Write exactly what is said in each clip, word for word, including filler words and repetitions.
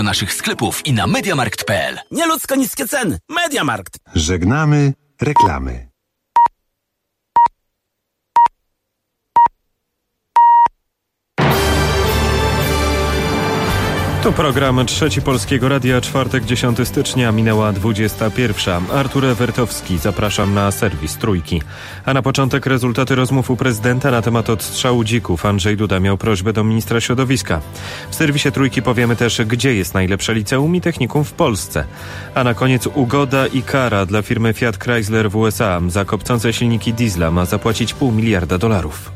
naszych sklepów i na mediamarkt kropka p l. Nieludzko niskie ceny. Mediamarkt. Żegnamy reklamy. To program Trzeci Polskiego Radia, czwartek, dziesiątego stycznia, minęła dwudziesta pierwsza. Artur Ewertowski, zapraszam na serwis Trójki. A na początek rezultaty rozmów u prezydenta na temat odstrzału dzików. Andrzej Duda miał prośbę do ministra środowiska. W serwisie Trójki powiemy też, gdzie jest najlepsze liceum i technikum w Polsce. A na koniec ugoda i kara dla firmy Fiat Chrysler w U S A. Za kopcące silniki diesla ma zapłacić pół miliarda dolarów.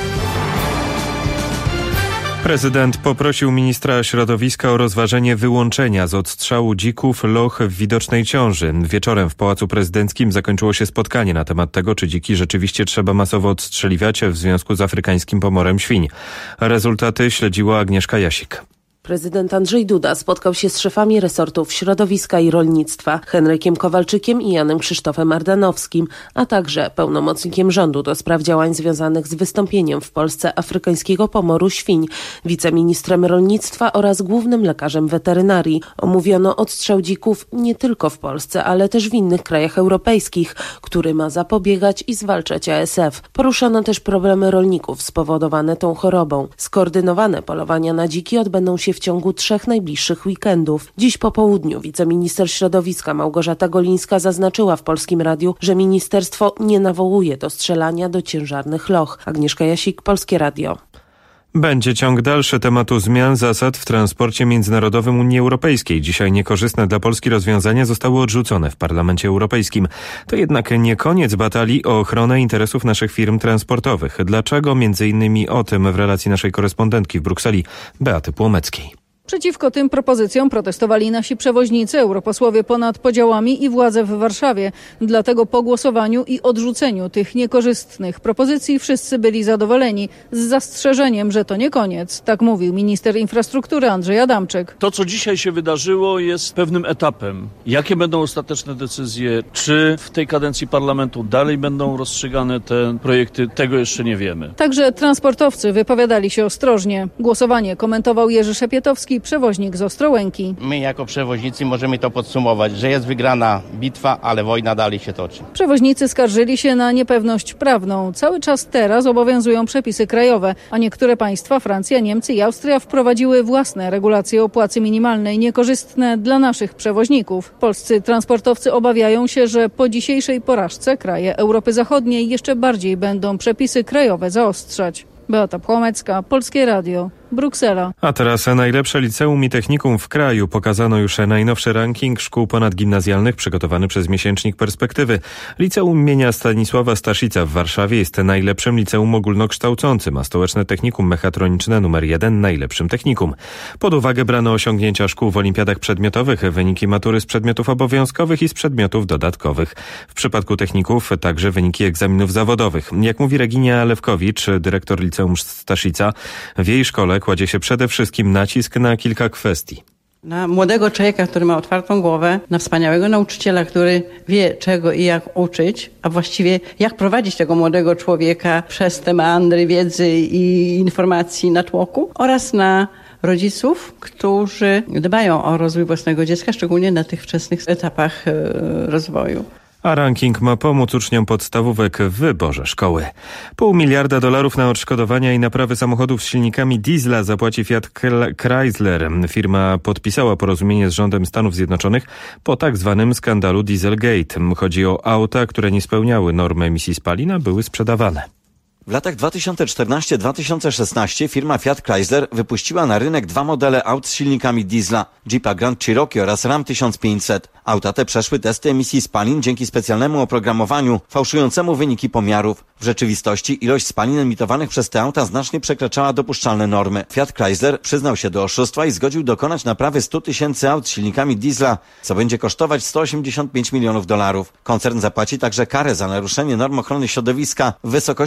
Prezydent poprosił ministra środowiska o rozważenie wyłączenia z odstrzału dzików loch w Widocznej Ciąży. Wieczorem w Pałacu Prezydenckim zakończyło się spotkanie na temat tego, czy dziki rzeczywiście trzeba masowo odstrzeliwać w związku z afrykańskim pomorem świń. Rezultaty śledziła Agnieszka Jasik. Prezydent Andrzej Duda spotkał się z szefami resortów środowiska i rolnictwa, Henrykiem Kowalczykiem i Janem Krzysztofem Ardanowskim, a także pełnomocnikiem rządu do spraw działań związanych z wystąpieniem w Polsce afrykańskiego pomoru świń, wiceministrem rolnictwa oraz głównym lekarzem weterynarii. Omówiono odstrzał dzików nie tylko w Polsce, ale też w innych krajach europejskich, który ma zapobiegać i zwalczać A S F. Poruszono też problemy rolników spowodowane tą chorobą. Skoordynowane polowania na dziki odbędą się w ciągu trzech najbliższych weekendów. Dziś po południu wiceminister środowiska Małgorzata Golińska zaznaczyła w Polskim Radiu, że ministerstwo nie nawołuje do strzelania do ciężarnych loch. Agnieszka Jasik, Polskie Radio. Będzie ciąg dalszy tematu zmian zasad w transporcie międzynarodowym Unii Europejskiej. Dzisiaj niekorzystne dla Polski rozwiązania zostały odrzucone w Parlamencie Europejskim. To jednak nie koniec batalii o ochronę interesów naszych firm transportowych. Dlaczego? Między innymi o tym w relacji naszej korespondentki w Brukseli, Beaty Płomeckiej. Przeciwko tym propozycjom protestowali nasi przewoźnicy, europosłowie ponad podziałami i władze w Warszawie. Dlatego po głosowaniu i odrzuceniu tych niekorzystnych propozycji wszyscy byli zadowoleni, z zastrzeżeniem, że to nie koniec. Tak mówił minister infrastruktury Andrzej Adamczyk. To, co dzisiaj się wydarzyło, jest pewnym etapem. Jakie będą ostateczne decyzje? Czy w tej kadencji parlamentu dalej będą rozstrzygane te projekty? Tego jeszcze nie wiemy. Także transportowcy wypowiadali się ostrożnie. Głosowanie komentował Jerzy Szepietowski, przewoźnik z Ostrołęki. My jako przewoźnicy możemy to podsumować, że jest wygrana bitwa, ale wojna dalej się toczy. Przewoźnicy skarżyli się na niepewność prawną. Cały czas teraz obowiązują przepisy krajowe, a niektóre państwa, Francja, Niemcy i Austria, wprowadziły własne regulacje o płacy minimalnej, niekorzystne dla naszych przewoźników. Polscy transportowcy obawiają się, że po dzisiejszej porażce kraje Europy Zachodniej jeszcze bardziej będą przepisy krajowe zaostrzać. Beata Płomecka, Polskie Radio, Bruksela. A teraz najlepsze liceum i technikum w kraju. Pokazano już najnowszy ranking szkół ponadgimnazjalnych przygotowany przez miesięcznik Perspektywy. Liceum imienia Stanisława Staszica w Warszawie jest najlepszym liceum ogólnokształcącym, a stołeczne technikum mechatroniczne numer jeden najlepszym technikum. Pod uwagę brano osiągnięcia szkół w olimpiadach przedmiotowych, wyniki matury z przedmiotów obowiązkowych i z przedmiotów dodatkowych. W przypadku techników także wyniki egzaminów zawodowych. Jak mówi Reginia Lewkowicz, dyrektor Liceum Staszica, w jej szkole kładzie się przede wszystkim nacisk na kilka kwestii. Na młodego człowieka, który ma otwartą głowę, na wspaniałego nauczyciela, który wie czego i jak uczyć, a właściwie jak prowadzić tego młodego człowieka przez te meandry wiedzy i informacji na tłoku, oraz na rodziców, którzy dbają o rozwój własnego dziecka, szczególnie na tych wczesnych etapach rozwoju. A ranking ma pomóc uczniom podstawówek w wyborze szkoły. Pół miliarda dolarów na odszkodowania i naprawy samochodów z silnikami diesla zapłaci Fiat Chrysler. Firma podpisała porozumienie z rządem Stanów Zjednoczonych po tak zwanym skandalu Dieselgate. Chodzi o auta, które nie spełniały norm emisji spalin, a były sprzedawane. W latach dwa tysiące czternastym do dwa tysiące szesnastego firma Fiat Chrysler wypuściła na rynek dwa modele aut z silnikami diesla, Jeepa Grand Cherokee oraz Ram tysiąc pięćset. Auta te przeszły testy emisji spalin dzięki specjalnemu oprogramowaniu fałszującemu wyniki pomiarów. W rzeczywistości ilość spalin emitowanych przez te auta znacznie przekraczała dopuszczalne normy. Fiat Chrysler przyznał się do oszustwa i zgodził dokonać naprawy stu tysięcy aut z silnikami diesla, co będzie kosztować sto osiemdziesiąt pięć milionów dolarów. Koncern zapłaci także karę za naruszenie norm ochrony środowiska w wysokości trzysta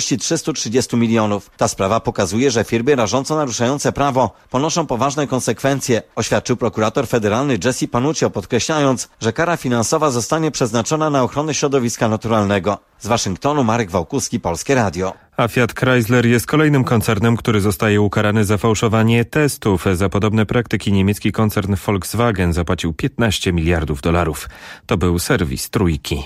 dwustu trzydziestu milionów. Ta sprawa pokazuje, że firmy rażąco naruszające prawo ponoszą poważne konsekwencje, oświadczył prokurator federalny Jesse Panuccio, podkreślając, że kara finansowa zostanie przeznaczona na ochronę środowiska naturalnego. Z Waszyngtonu Marek Wałkuski, Polskie Radio. A Fiat Chrysler jest kolejnym koncernem, który zostaje ukarany za fałszowanie testów. Za podobne praktyki niemiecki koncern Volkswagen zapłacił piętnaście miliardów dolarów. To był serwis Trójki.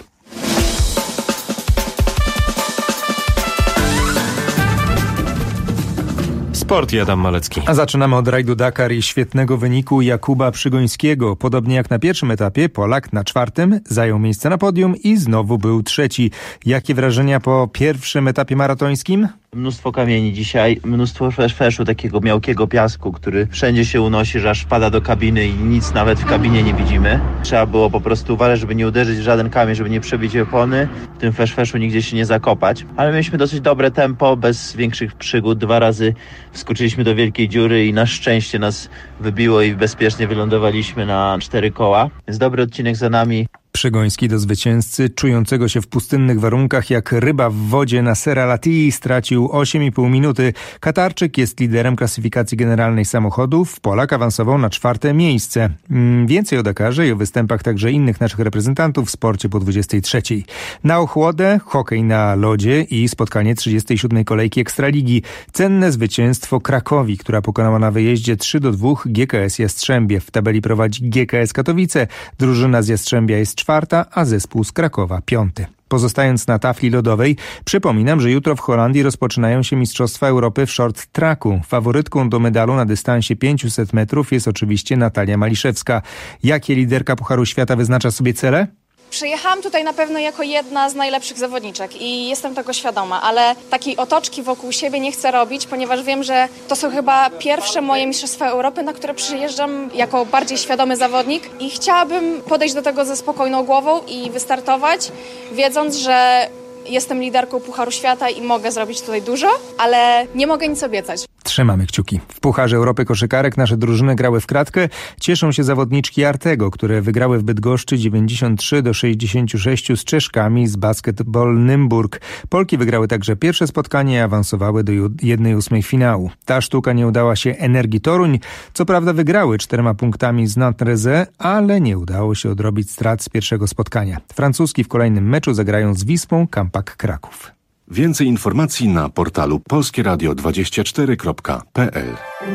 Sport, Adam Malecki. A zaczynamy od rajdu Dakar i świetnego wyniku Jakuba Przygońskiego. Podobnie jak na pierwszym etapie, Polak na czwartym zajął miejsce na podium i znowu był trzeci. Jakie wrażenia po pierwszym etapie maratońskim? Mnóstwo kamieni dzisiaj, mnóstwo feszfeszu, takiego miałkiego piasku, który wszędzie się unosi, że aż wpada do kabiny i nic nawet w kabinie nie widzimy. Trzeba było po prostu uważać, żeby nie uderzyć w żaden kamień, żeby nie przebić opony, w tym feszfeszu nigdzie się nie zakopać. Ale mieliśmy dosyć dobre tempo, bez większych przygód. Dwa razy wskoczyliśmy do wielkiej dziury i na szczęście nas wybiło i bezpiecznie wylądowaliśmy na cztery koła. Jest dobry odcinek za nami. Przygoński do zwycięzcy, czującego się w pustynnych warunkach jak ryba w wodzie Nassera Latii, stracił osiem i pół minuty. Katarczyk jest liderem klasyfikacji generalnej samochodów. Polak awansował na czwarte miejsce. Więcej o Dakarze i o występach także innych naszych reprezentantów w sporcie po dwudziestej trzeciej. Na ochłodę, hokej na lodzie i spotkanie trzydziestej siódmej kolejki Ekstraligi. Cenne zwycięstwo Krakowi, która pokonała na wyjeździe trzy do dwóch G K S Jastrzębie. W tabeli prowadzi G K S Katowice. Drużyna z Jastrzębia jest czwarta, a zespół z Krakowa piąty. Pozostając na tafli lodowej, przypominam, że jutro w Holandii rozpoczynają się Mistrzostwa Europy w short tracku. Faworytką do medalu na dystansie pięćset metrów jest oczywiście Natalia Maliszewska. Jakie liderka Pucharu Świata wyznacza sobie cele? Przyjechałam tutaj na pewno jako jedna z najlepszych zawodniczek i jestem tego świadoma, ale takiej otoczki wokół siebie nie chcę robić, ponieważ wiem, że to są chyba pierwsze moje Mistrzostwa Europy, na które przyjeżdżam jako bardziej świadomy zawodnik i chciałabym podejść do tego ze spokojną głową i wystartować, wiedząc, że jestem liderką Pucharu Świata i mogę zrobić tutaj dużo, ale nie mogę nic obiecać. Trzymamy kciuki. W Pucharze Europy koszykarek nasze drużyny grały w kratkę. Cieszą się zawodniczki Artego, które wygrały w Bydgoszczy dziewięćdziesiąt trzy do sześćdziesięciu sześciu z Czeszkami z Basketball Nymburk. Polki wygrały także pierwsze spotkanie i awansowały do jednej ósmej finału. Ta sztuka nie udała się Energii Toruń. Co prawda wygrały czterema punktami z Nantes, ale nie udało się odrobić strat z pierwszego spotkania. Francuski w kolejnym meczu zagrają z Wisłą Kampak Kraków. Więcej informacji na portalu polskie radio dwadzieścia cztery kropka p l.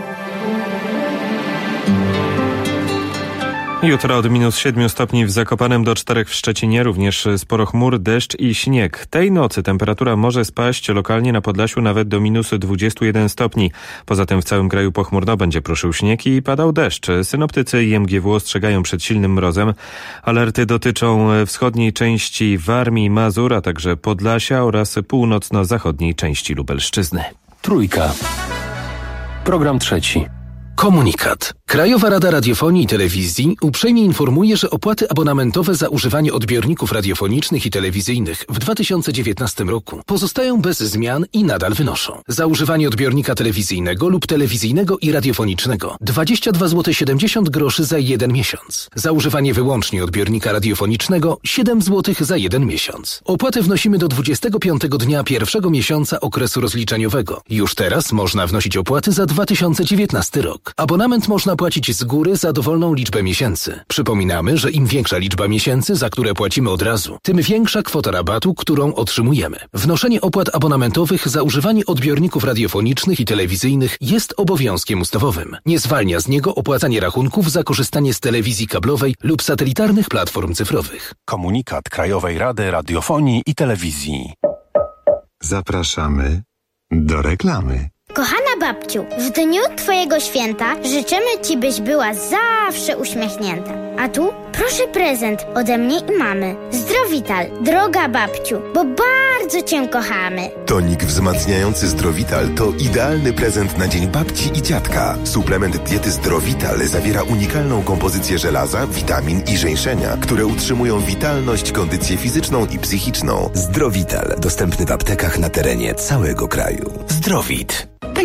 Jutro od minus siedmiu stopni w Zakopanem do czterech w Szczecinie, również sporo chmur, deszcz i śnieg. Tej nocy temperatura może spaść lokalnie na Podlasiu nawet do minus dwudziestu jeden stopni. Poza tym w całym kraju pochmurno będzie pruszył śnieg i padał deszcz. Synoptycy i M G W ostrzegają przed silnym mrozem. Alerty dotyczą wschodniej części Warmii i Mazur, a także Podlasia oraz północno-zachodniej części Lubelszczyzny. Trójka. Program trzeci. Komunikat. Krajowa Rada Radiofonii i Telewizji uprzejmie informuje, że opłaty abonamentowe za używanie odbiorników radiofonicznych i telewizyjnych w dwa tysiące dziewiętnastym roku pozostają bez zmian i nadal wynoszą. Za używanie odbiornika telewizyjnego lub telewizyjnego i radiofonicznego dwadzieścia dwa złote siedemdziesiąt groszy za jeden miesiąc. Za używanie wyłącznie odbiornika radiofonicznego siedem złotych za jeden miesiąc. Opłatę wnosimy do dwudziestego piątego dnia pierwszego miesiąca okresu rozliczeniowego. Już teraz można wnosić opłaty za dwa tysiące dziewiętnasty rok. Abonament można płacić z góry za dowolną liczbę miesięcy. Przypominamy, że im większa liczba miesięcy, za które płacimy od razu, tym większa kwota rabatu, którą otrzymujemy. Wnoszenie opłat abonamentowych za używanie odbiorników radiofonicznych i telewizyjnych jest obowiązkiem ustawowym. Nie zwalnia z niego opłacanie rachunków za korzystanie z telewizji kablowej lub satelitarnych platform cyfrowych. Komunikat Krajowej Rady Radiofonii i Telewizji. Zapraszamy do reklamy. Kochana babciu, w dniu Twojego święta życzymy Ci, byś była zawsze uśmiechnięta. A tu proszę prezent ode mnie i mamy. Zdrowital, droga babciu, bo bardzo Cię kochamy. Tonik wzmacniający Zdrowital to idealny prezent na dzień babci i dziadka. Suplement diety Zdrowital zawiera unikalną kompozycję żelaza, witamin i żeńszenia, które utrzymują witalność, kondycję fizyczną i psychiczną. Zdrowital, dostępny w aptekach na terenie całego kraju. Zdrowit.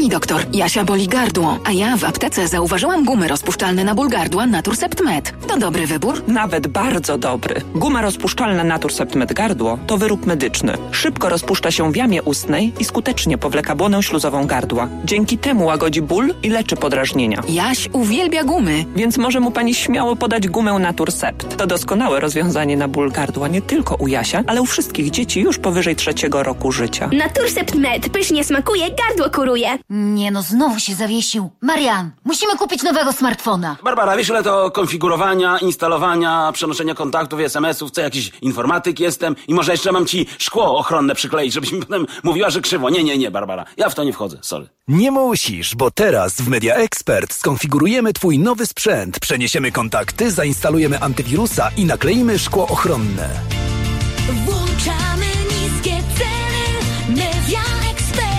Pani doktor, Jasia boli gardło, a ja w aptece zauważyłam gumy rozpuszczalne na ból gardła Naturcept Med. To dobry wybór? Nawet bardzo dobry. Guma rozpuszczalna Naturcept Med gardło to wyrób medyczny. Szybko rozpuszcza się w jamie ustnej i skutecznie powleka błonę śluzową gardła. Dzięki temu łagodzi ból i leczy podrażnienia. Jaś uwielbia gumy. Więc może mu pani śmiało podać gumę Naturcept. To doskonałe rozwiązanie na ból gardła nie tylko u Jasia, ale u wszystkich dzieci już powyżej trzeciego roku życia. Naturcept Med pysznie smakuje, gardło kuruje. Nie no, znowu się zawiesił. Marian, musimy kupić nowego smartfona. Barbara, wiesz ile to konfigurowania, instalowania, przenoszenia kontaktów i es em esów, co jakiś informatyk jestem i może jeszcze mam ci szkło ochronne przykleić, żebyś mi potem mówiła, że krzywo. Nie, nie, nie, Barbara, ja w to nie wchodzę, sorry. Nie musisz, bo teraz w Media Expert skonfigurujemy twój nowy sprzęt, przeniesiemy kontakty, zainstalujemy antywirusa i nakleimy szkło ochronne. Włączamy niskie ceny. Media Expert.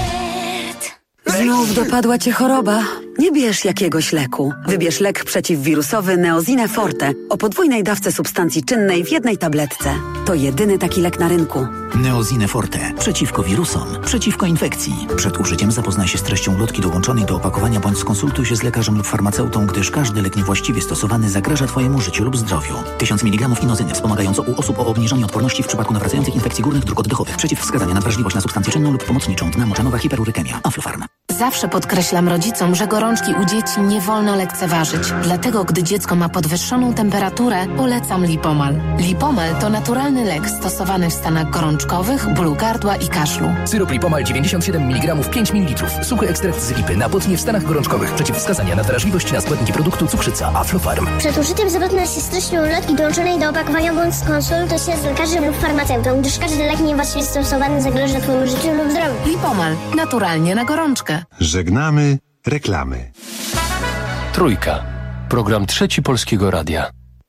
Znów dopadła cię choroba? Nie bierz jakiegoś leku. Wybierz lek przeciwwirusowy Neozine Forte o podwójnej dawce substancji czynnej w jednej tabletce. To jedyny taki lek na rynku. Neozine Forte. Przeciwko wirusom, przeciwko infekcji. Przed użyciem zapoznaj się z treścią ulotki dołączonej do opakowania bądź skonsultuj się z lekarzem lub farmaceutą, gdyż każdy lek niewłaściwie stosowany zagraża twojemu życiu lub zdrowiu. tysiąc miligramów inozyny wspomagająco u osób o obniżonej odporności w przypadku nawracających infekcji górnych dróg oddechowych. Przeciwwskazania na wrażliwość na substancję czynną lub pomocniczą. Dna moczanowa hiperurykemia. Aflofarm. Zawsze podkreślam rodzicom, że gorączki u dzieci nie wolno lekceważyć. Dlatego, gdy dziecko ma podwyższoną temperaturę, polecam Lipomal. Lipomal to naturalny lek stosowany w stanach gorączkowych, bólu gardła i kaszlu. Syrop Lipomal dziewięćdziesiąt siedem miligramów pięć mililitrów. Suchy ekstrakt z lipy na potnie w stanach gorączkowych. Przeciwwskazania na wrażliwość na składniki produktu cukrzyca. Aflofarm. Przed użyciem zapoznaj się z treścią ulotki dołączonej do opakowania bądź skonsultuj się z lekarzem lub farmaceutą, gdyż każdy lek niewłaściwie stosowany zagraża twojemu życiu lub zdrowiu. Lipomal. Naturalnie na gorączkę. Żegnamy reklamy. Trójka. Program Trzeci Polskiego Radia.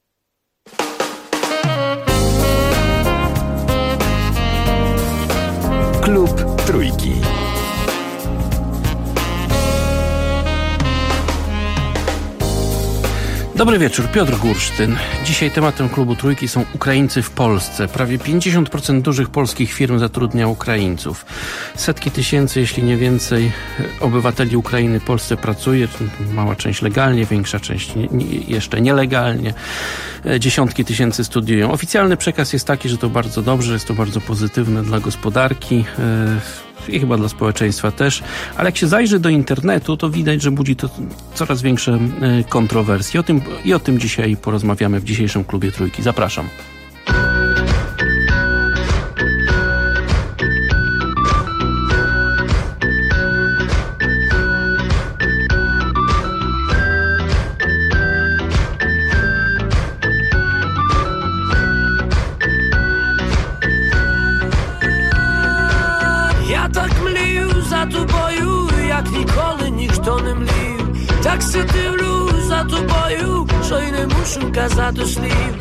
Klub Trójki. Dobry wieczór, Piotr Gursztyn. Dzisiaj tematem Klubu Trójki są Ukraińcy w Polsce. Prawie pięćdziesiąt procent dużych polskich firm zatrudnia Ukraińców. Setki tysięcy, jeśli nie więcej, obywateli Ukrainy w Polsce pracuje. Mała część legalnie, większa część nie, nie, jeszcze nielegalnie. Dziesiątki tysięcy studiują. Oficjalny przekaz jest taki, że to bardzo dobrze, jest to bardzo pozytywne dla gospodarki i chyba dla społeczeństwa też, ale jak się zajrzy do internetu, to widać, że budzi to coraz większe kontrowersje. O tym, i o tym dzisiaj porozmawiamy w dzisiejszym Klubie Trójki. Zapraszam. Так се дивлю за тобою, що й не мушу казати слів.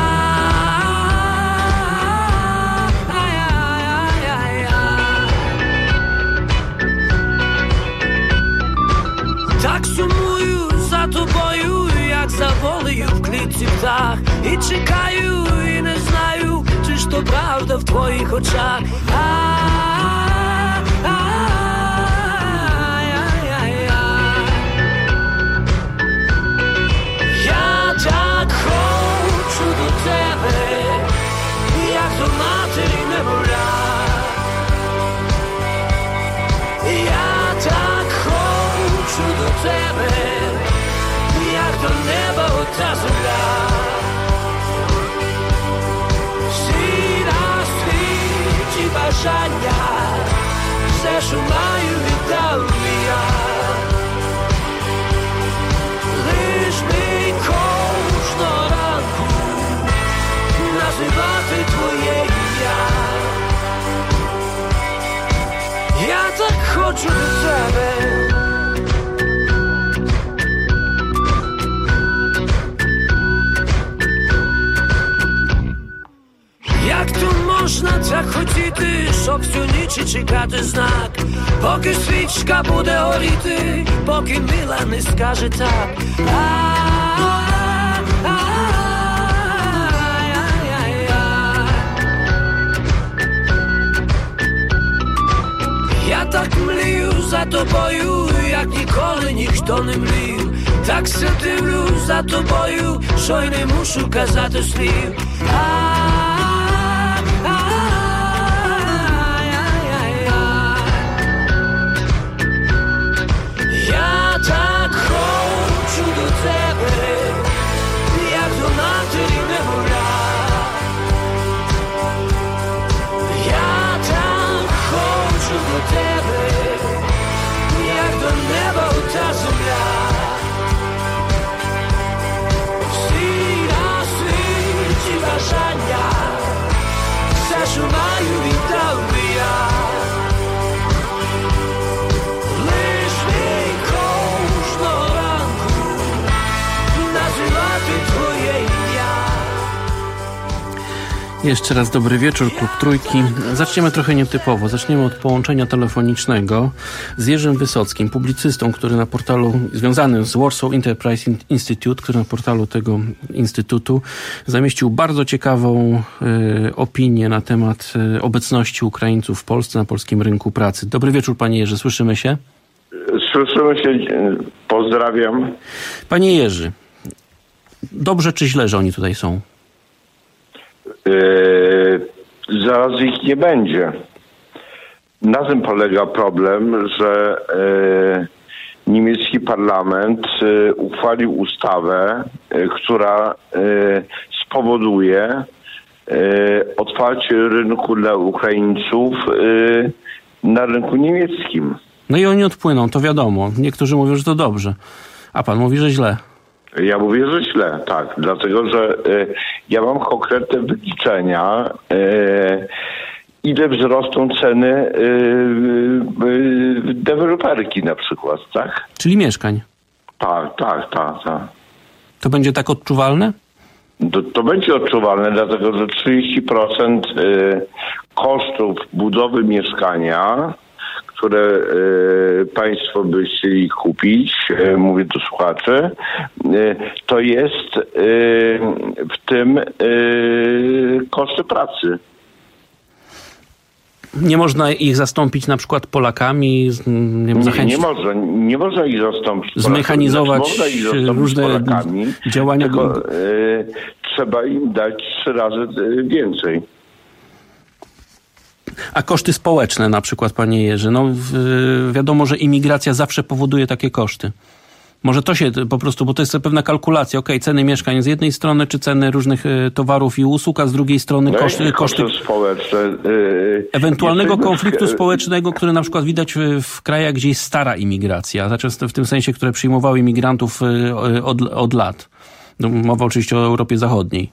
Так сумую за тобою, як за волею в клітці птах. І чекаю, і не знаю, чи ж то правда в твоїх очах. Так хочу до тебе, як до матері немовля. Я так хочу до тебе, як до неба ота земля. Всі на світі бажання, все, що маю, віддав я. Лиш мій кожного ранку називати твоє ім'я. Я так хочу до тебе. Як то можна так хотіти, щоб всю ніч чекати знак, поки свічка буде горіти, поки мила не скаже так. Я так млію за за тобою, як ніколи ніхто не мрів. Так се дивлюсь за тобою, що й не мушу казати слів. Я так хочу до тебе, як до матері немовля. Я так хочу до тебе, як до неба та земля. Всі на світі бажання, все, що маю, віддав би я. Лиш мій кожного ранку називати твоє ім'я. Jeszcze raz dobry wieczór, Klub Trójki. Zaczniemy trochę nietypowo. Zaczniemy od połączenia telefonicznego z Jerzym Wysockim, publicystą, który na portalu, związanym z Warsaw Enterprise Institute, który na portalu tego instytutu zamieścił bardzo ciekawą y, opinię na temat y, obecności Ukraińców w Polsce, na polskim rynku pracy. Dobry wieczór, panie Jerzy, słyszymy się? Słyszymy się, pozdrawiam. Panie Jerzy, dobrze czy źle, że oni tutaj są? Yy, zaraz ich nie będzie. Na tym polega problem, że yy, niemiecki parlament yy, uchwalił ustawę, yy, która yy, spowoduje yy, otwarcie rynku dla Ukraińców yy, na rynku niemieckim. No i oni odpłyną, to wiadomo. Niektórzy mówią, że to dobrze. A pan mówi, że źle. Ja mówię, że źle, tak. Dlatego, że y, ja mam konkretne wyliczenia, y, ile wzrosną ceny y, y, deweloperki na przykład, tak? Czyli mieszkań. Tak, tak, tak, tak. To będzie tak odczuwalne? To, to będzie odczuwalne, dlatego że trzydzieści procent y, kosztów budowy mieszkania, które y, państwo by chcieli kupić, y, mówię do słuchaczy, y, to jest y, w tym y, koszty pracy. Nie można ich zastąpić na przykład Polakami, nie wiem, Nie, zachęcić. nie można, nie można ich zastąpić Zmechanizować Polakami. Można ich zastąpić różne Polakami, działania. tylko y, trzeba im dać trzy razy y, więcej. A koszty społeczne na przykład, panie Jerzy, no w, wiadomo, że imigracja zawsze powoduje takie koszty. Może to się po prostu, bo to jest pewna kalkulacja, okej, ceny mieszkań z jednej strony, czy ceny różnych y, towarów i usług, a z drugiej strony No koszty, koszty koszty społeczne. Y, ewentualnego jesteśmy konfliktu w, społecznego, który na przykład widać w, w krajach, gdzie jest stara imigracja, znaczy w tym sensie, które przyjmowały imigrantów y, od, od lat. No, mowa oczywiście o Europie Zachodniej.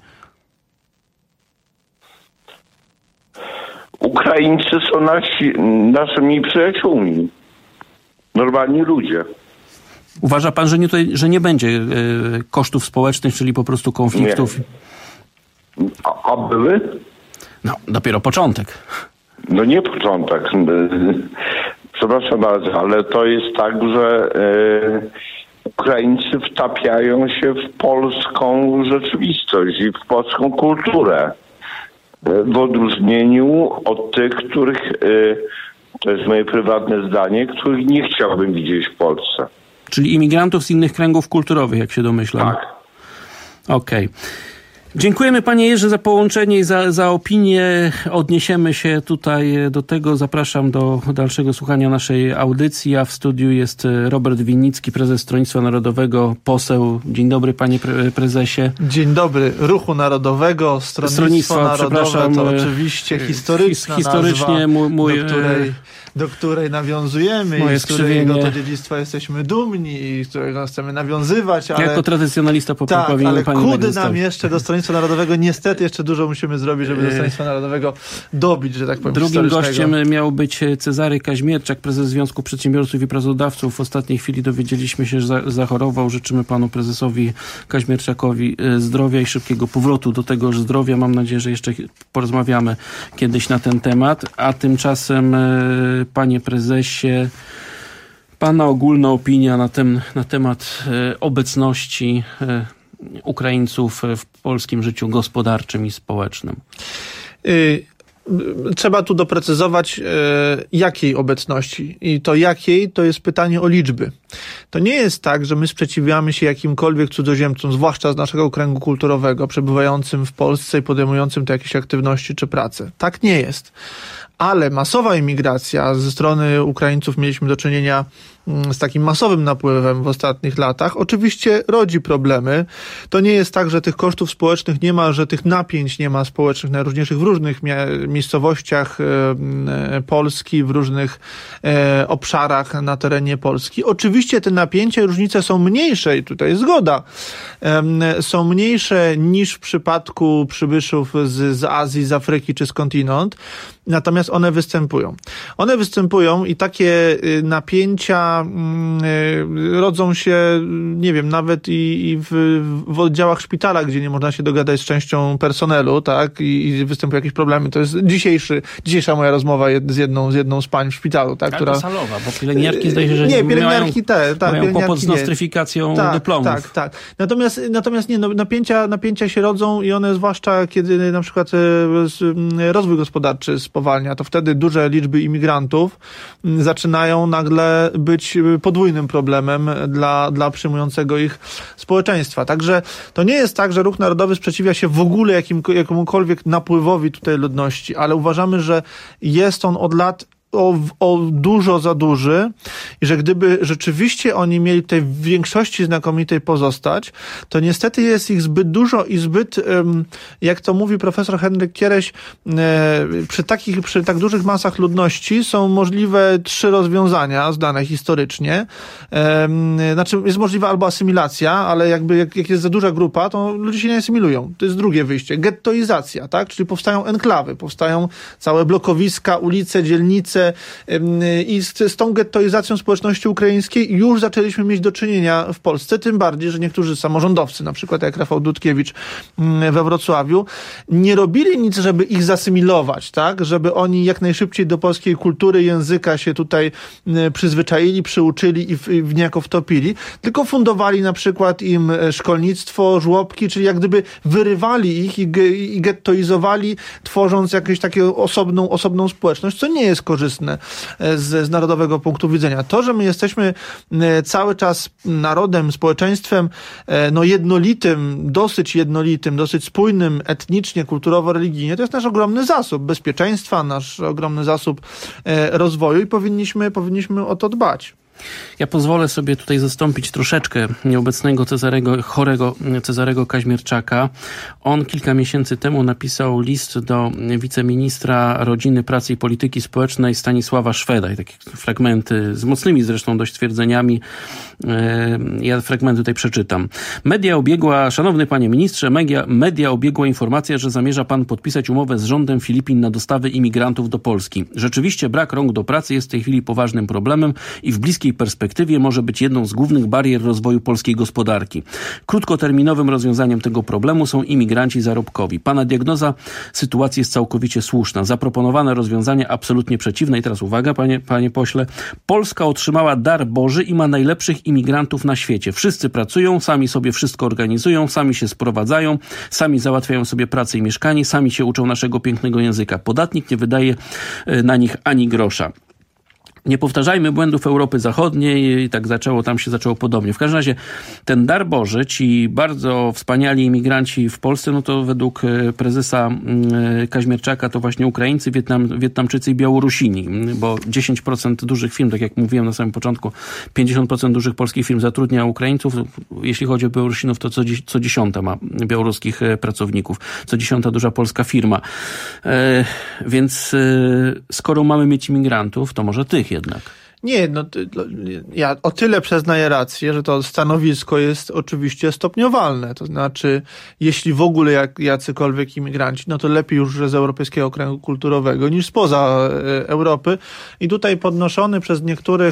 Ukraińcy są nasi, naszymi przyjaciółmi. Normalni ludzie. Uważa pan, że nie, tutaj, że nie będzie y, kosztów społecznych, czyli po prostu konfliktów? Nie. A, a były? No, dopiero początek. No nie początek. Przepraszam bardzo, ale to jest tak, że y, Ukraińcy wtapiają się w polską rzeczywistość i w polską kulturę. W odróżnieniu od tych, których, to jest moje prywatne zdanie, których nie chciałbym widzieć w Polsce. Czyli imigrantów z innych kręgów kulturowych, jak się domyślam. Tak. Okej. Okay. Dziękujemy panie Jerzy za połączenie i za, za opinię. Odniesiemy się tutaj do tego. Zapraszam do dalszego słuchania naszej audycji. A w studiu jest Robert Winnicki, prezes Stronnictwa Narodowego, poseł. Dzień dobry panie pre- prezesie. Dzień dobry. Ruchu Narodowego, Stronnictwo, Stronnictwo Narodowe to oczywiście historyczna historycznie nazwa, mój, mój, do, której, do której nawiązujemy i z którego to dziedzictwa jesteśmy dumni i którego chcemy nawiązywać. Ale, jako tradycjonalista po tak, powinien ale pani kudy nam jeszcze do Stronnictwa Narodowego niestety jeszcze dużo musimy zrobić, żeby do Stronnictwa Narodowego dobić, że tak powiem. Drugim gościem miał być Cezary Kaźmierczak, prezes Związku Przedsiębiorców i Pracodawców. W ostatniej chwili dowiedzieliśmy się, że zachorował. Życzymy panu prezesowi Kaźmierczakowi zdrowia i szybkiego powrotu do tegoż zdrowia. Mam nadzieję, że jeszcze porozmawiamy kiedyś na ten temat. A tymczasem, panie prezesie, pana ogólna opinia na, ten, na temat obecności Ukraińców w polskim życiu gospodarczym i społecznym. trzeba tu doprecyzować, e, jakiej obecności. I to jakiej, to jest pytanie o liczby. To nie jest tak, że my sprzeciwiamy się jakimkolwiek cudzoziemcom, zwłaszcza z naszego kręgu kulturowego, przebywającym w Polsce i podejmującym te jakieś aktywności czy pracę. Tak nie jest. Ale masowa imigracja ze strony Ukraińców, mieliśmy do czynienia z takim masowym napływem w ostatnich latach, oczywiście rodzi problemy. To nie jest tak, że tych kosztów społecznych nie ma, że tych napięć nie ma społecznych najróżniejszych w różnych mia- miejscowościach e, Polski, w różnych e, obszarach na terenie Polski. Oczywiście te napięcia i różnice są mniejsze i tutaj zgoda. E, są mniejsze niż w przypadku przybyszów z, z Azji, z Afryki czy skądinąd. Natomiast one występują. One występują i takie napięcia rodzą się, nie wiem, nawet i, i w, w oddziałach szpitala, gdzie nie można się dogadać z częścią personelu, tak, i, i występują jakieś problemy. To jest dzisiejszy, dzisiejsza moja rozmowa z jedną, z jedną z pań w szpitalu, tak, Ale która... to salowa, bo pielęgniarki zdaje się, że nie, pielęgniarki mają, te, tak, mają kłopot z nie. nostryfikacją tak, dyplomów. Tak, tak. Natomiast, natomiast nie, no, napięcia, napięcia się rodzą i one, zwłaszcza kiedy na przykład rozwój gospodarczy spowalnia, to wtedy duże liczby imigrantów zaczynają nagle być podwójnym problemem dla, dla przyjmującego ich społeczeństwa. Także to nie jest tak, że Ruch Narodowy sprzeciwia się w ogóle jakim, jakiemukolwiek napływowi tutaj ludności, ale uważamy, że jest on od lat O, o dużo za duży i że gdyby rzeczywiście oni mieli tutaj w większości znakomitej pozostać, to niestety jest ich zbyt dużo i zbyt, jak to mówi profesor Henryk Kiereś, przy takich, przy tak dużych masach ludności są możliwe trzy rozwiązania znane historycznie. Znaczy jest możliwa albo asymilacja, ale jakby jak, jak jest za duża grupa, to ludzie się nie asymilują. To jest drugie wyjście. Gettoizacja, tak? Czyli powstają enklawy, powstają całe blokowiska, ulice, dzielnice, i z, z tą gettoizacją społeczności ukraińskiej już zaczęliśmy mieć do czynienia w Polsce, tym bardziej, że niektórzy samorządowcy, na przykład jak Rafał Dudkiewicz we Wrocławiu, nie robili nic, żeby ich zasymilować, tak, żeby oni jak najszybciej do polskiej kultury, języka się tutaj przyzwyczaili, przyuczyli i w, i w niejako wtopili, tylko fundowali na przykład im szkolnictwo, żłobki, czyli jak gdyby wyrywali ich i, i gettoizowali, tworząc jakąś taką osobną, osobną społeczność, co nie jest korzystne Z, z narodowego punktu widzenia. To, że my jesteśmy cały czas narodem, społeczeństwem no jednolitym, dosyć jednolitym, dosyć spójnym etnicznie, kulturowo, religijnie, to jest nasz ogromny zasób bezpieczeństwa, nasz ogromny zasób rozwoju i powinniśmy, powinniśmy o to dbać. Ja pozwolę sobie tutaj zastąpić troszeczkę nieobecnego Cezarego, chorego Cezarego Kaźmierczaka. On kilka miesięcy temu napisał list do wiceministra rodziny, pracy i polityki społecznej Stanisława Szweda. I takie fragmenty z mocnymi zresztą dość twierdzeniami. Ja fragmenty tutaj przeczytam. Media obiegła, szanowny panie ministrze, media, media obiegła informacja, że zamierza pan podpisać umowę z rządem Filipin na dostawy imigrantów do Polski. Rzeczywiście brak rąk do pracy jest w tej chwili poważnym problemem i w bliskiej perspektywie może być jedną z głównych barier rozwoju polskiej gospodarki. Krótkoterminowym rozwiązaniem tego problemu są imigranci zarobkowi. Pana diagnoza sytuacji jest całkowicie słuszna. Zaproponowane rozwiązania absolutnie przeciwne. I teraz uwaga, panie, panie pośle. Polska otrzymała dar Boży i ma najlepszych imigrantów na świecie. Wszyscy pracują, sami sobie wszystko organizują, sami się sprowadzają, sami załatwiają sobie pracę i mieszkanie, sami się uczą naszego pięknego języka. Podatnik nie wydaje na nich ani grosza. Nie powtarzajmy błędów Europy Zachodniej i tak zaczęło, tam się zaczęło podobnie. W każdym razie ten dar Boży, ci bardzo wspaniali imigranci w Polsce, no to według prezesa Kaźmierczaka to właśnie Ukraińcy, Wietnam, Wietnamczycy i Białorusini, bo dziesięć procent dużych firm, tak jak mówiłem na samym początku, pięćdziesiąt procent dużych polskich firm zatrudnia Ukraińców. Jeśli chodzi o Białorusinów, to co, co dziesiąta ma białoruskich pracowników, co dziesiąta duża polska firma. E, więc e, skoro mamy mieć imigrantów, to może tych jednak. Nie, no ja o tyle przyznaję rację, że to stanowisko jest oczywiście stopniowalne. To znaczy, jeśli w ogóle jak, jacykolwiek imigranci, no to lepiej już z Europejskiego Kręgu Kulturowego niż spoza Europy. I tutaj podnoszony przez niektórych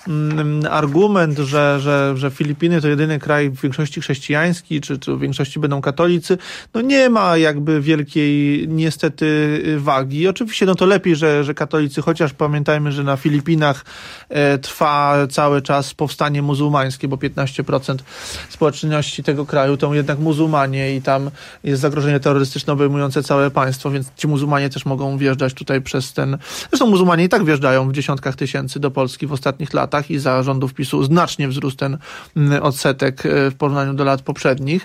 argument, że, że, że Filipiny to jedyny kraj w większości chrześcijański, czy, czy w większości będą katolicy, no nie ma jakby wielkiej niestety wagi. Oczywiście no to lepiej, że, że katolicy, chociaż pamiętajmy, że na Filipinach e, trwa cały czas powstanie muzułmańskie, bo piętnaście procent społeczności tego kraju to jednak muzułmanie i tam jest zagrożenie terrorystyczne obejmujące całe państwo, więc ci muzułmanie też mogą wjeżdżać tutaj przez ten... Zresztą muzułmanie i tak wjeżdżają w dziesiątkach tysięcy do Polski w ostatnich latach i za rządów PiSu znacznie wzrósł ten odsetek w porównaniu do lat poprzednich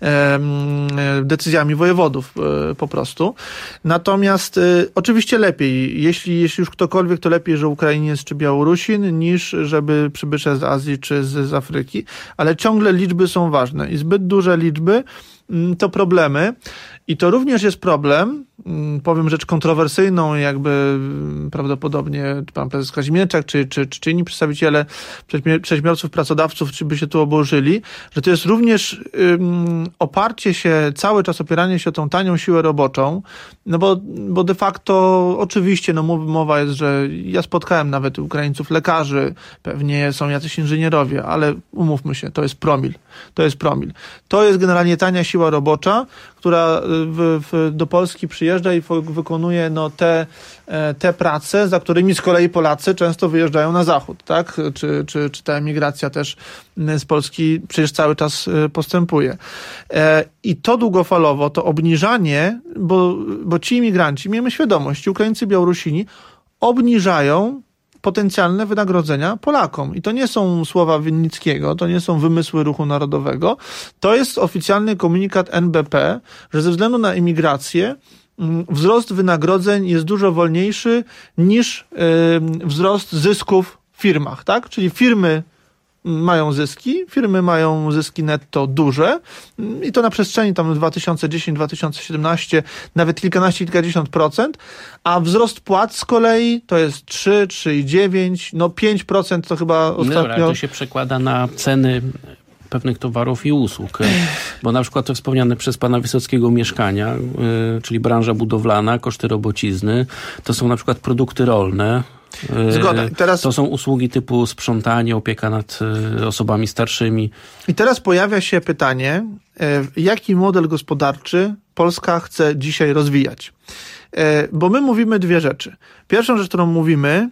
decyzjami wojewodów po prostu. Natomiast oczywiście lepiej, jeśli, jeśli już ktokolwiek, to lepiej, że Ukrainiec czy Białorusin, niż żeby przybysze z Azji czy z, z Afryki, ale ciągle liczby są ważne i zbyt duże liczby to problemy. I to również jest problem, powiem rzecz kontrowersyjną, jakby prawdopodobnie pan prezes Kazimierczak, czy, czy, czy inni przedstawiciele przedsiębiorców, pracodawców, czy by się tu oburzyli, że to jest również um, oparcie się, cały czas opieranie się o tą tanią siłę roboczą, no bo, bo de facto oczywiście no mowa jest, że ja spotkałem nawet Ukraińców lekarzy, pewnie są jacyś inżynierowie, ale umówmy się, to jest promil. To jest promil. To jest generalnie tania siła robocza, która w, w, do Polski przyjeżdża i wykonuje no, te, te prace, za którymi z kolei Polacy często wyjeżdżają na zachód, tak? Czy, czy, czy ta emigracja też z Polski przecież cały czas postępuje. I to długofalowo, to obniżanie, bo, bo ci imigranci, miejmy świadomość, ci Ukraińcy, Białorusini obniżają potencjalne wynagrodzenia Polakom. I to nie są słowa Winnickiego, to nie są wymysły Ruchu Narodowego. To jest oficjalny komunikat N B P, że ze względu na imigrację wzrost wynagrodzeń jest dużo wolniejszy niż yy, wzrost zysków w firmach, tak? Czyli firmy mają zyski, firmy mają zyski netto duże i to na przestrzeni tam dwa tysiące dziesiąty do dwa tysiące siedemnastego nawet kilkanaście, kilkadziesiąt procent, a wzrost płac z kolei to jest trzy, trzy i dziewięć, no pięć procent to chyba ostatnio... No dobra, to się przekłada na ceny pewnych towarów i usług, bo na przykład to wspomniane przez pana Wysockiego mieszkania, yy, czyli branża budowlana, koszty robocizny, to są na przykład produkty rolne. Zgoda. I teraz... To są usługi typu sprzątanie, opieka nad osobami starszymi. I teraz pojawia się pytanie, jaki model gospodarczy Polska chce dzisiaj rozwijać? Bo my mówimy dwie rzeczy. Pierwszą rzecz, którą mówimy,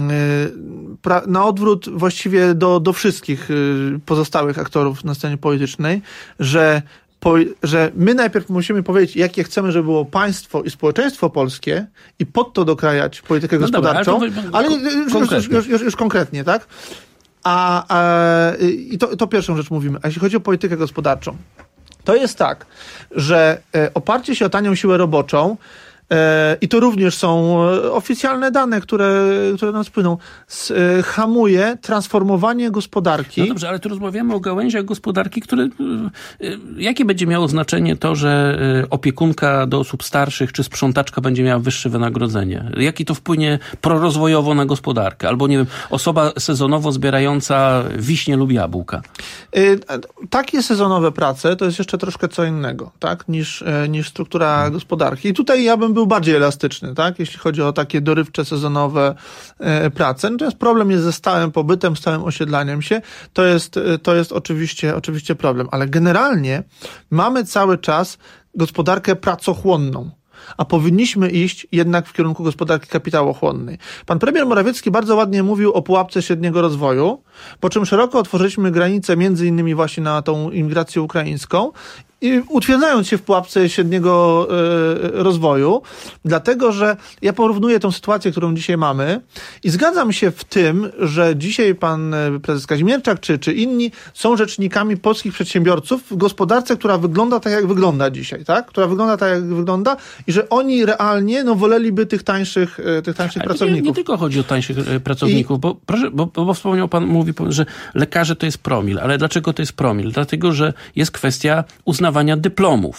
na odwrót właściwie do, do wszystkich pozostałych aktorów na scenie politycznej, że Po, że my najpierw musimy powiedzieć, jakie chcemy, żeby było państwo i społeczeństwo polskie i pod to dokrajać politykę no gospodarczą, dobra, ale, to, ale już, konkretnie. Już, już, już konkretnie, tak? A, a i to, to pierwszą rzecz mówimy. A jeśli chodzi o politykę gospodarczą, to jest tak, że oparcie się o tanią siłę roboczą, i to również są oficjalne dane, które, które nam spłyną, hamuje transformowanie gospodarki. No dobrze, ale tu rozmawiamy o gałęziach gospodarki, które, jakie będzie miało znaczenie to, że opiekunka do osób starszych czy sprzątaczka będzie miała wyższe wynagrodzenie? Jaki to wpłynie prorozwojowo na gospodarkę? Albo, nie wiem, osoba sezonowo zbierająca wiśnie lub jabłka? Takie sezonowe prace to jest jeszcze troszkę co innego, tak, niż, niż struktura hmm. gospodarki. I tutaj ja bym był bardziej elastyczny, tak, jeśli chodzi o takie dorywcze, sezonowe e, prace. Natomiast problem jest ze stałym pobytem, stałym osiedlaniem się. To jest, to jest oczywiście, oczywiście problem. Ale generalnie mamy cały czas gospodarkę pracochłonną, a powinniśmy iść jednak w kierunku gospodarki kapitałochłonnej. Pan premier Morawiecki bardzo ładnie mówił o pułapce średniego rozwoju, po czym szeroko otworzyliśmy granice między innymi właśnie na tą imigrację ukraińską i utwierdzając się w pułapce średniego y, rozwoju, dlatego, że ja porównuję tą sytuację, którą dzisiaj mamy i zgadzam się w tym, że dzisiaj pan prezes Kazimierczak czy, czy inni są rzecznikami polskich przedsiębiorców w gospodarce, która wygląda tak, jak wygląda dzisiaj, tak? Która wygląda tak, jak wygląda i że oni realnie no, woleliby tych tańszych, tych tańszych pracowników. Nie, nie tylko chodzi o tańszych pracowników, I... bo, proszę, bo, bo wspomniał pan, mówi pan, że lekarze to jest promil, ale dlaczego to jest promil? Dlatego, że jest kwestia uznawania dyplomów.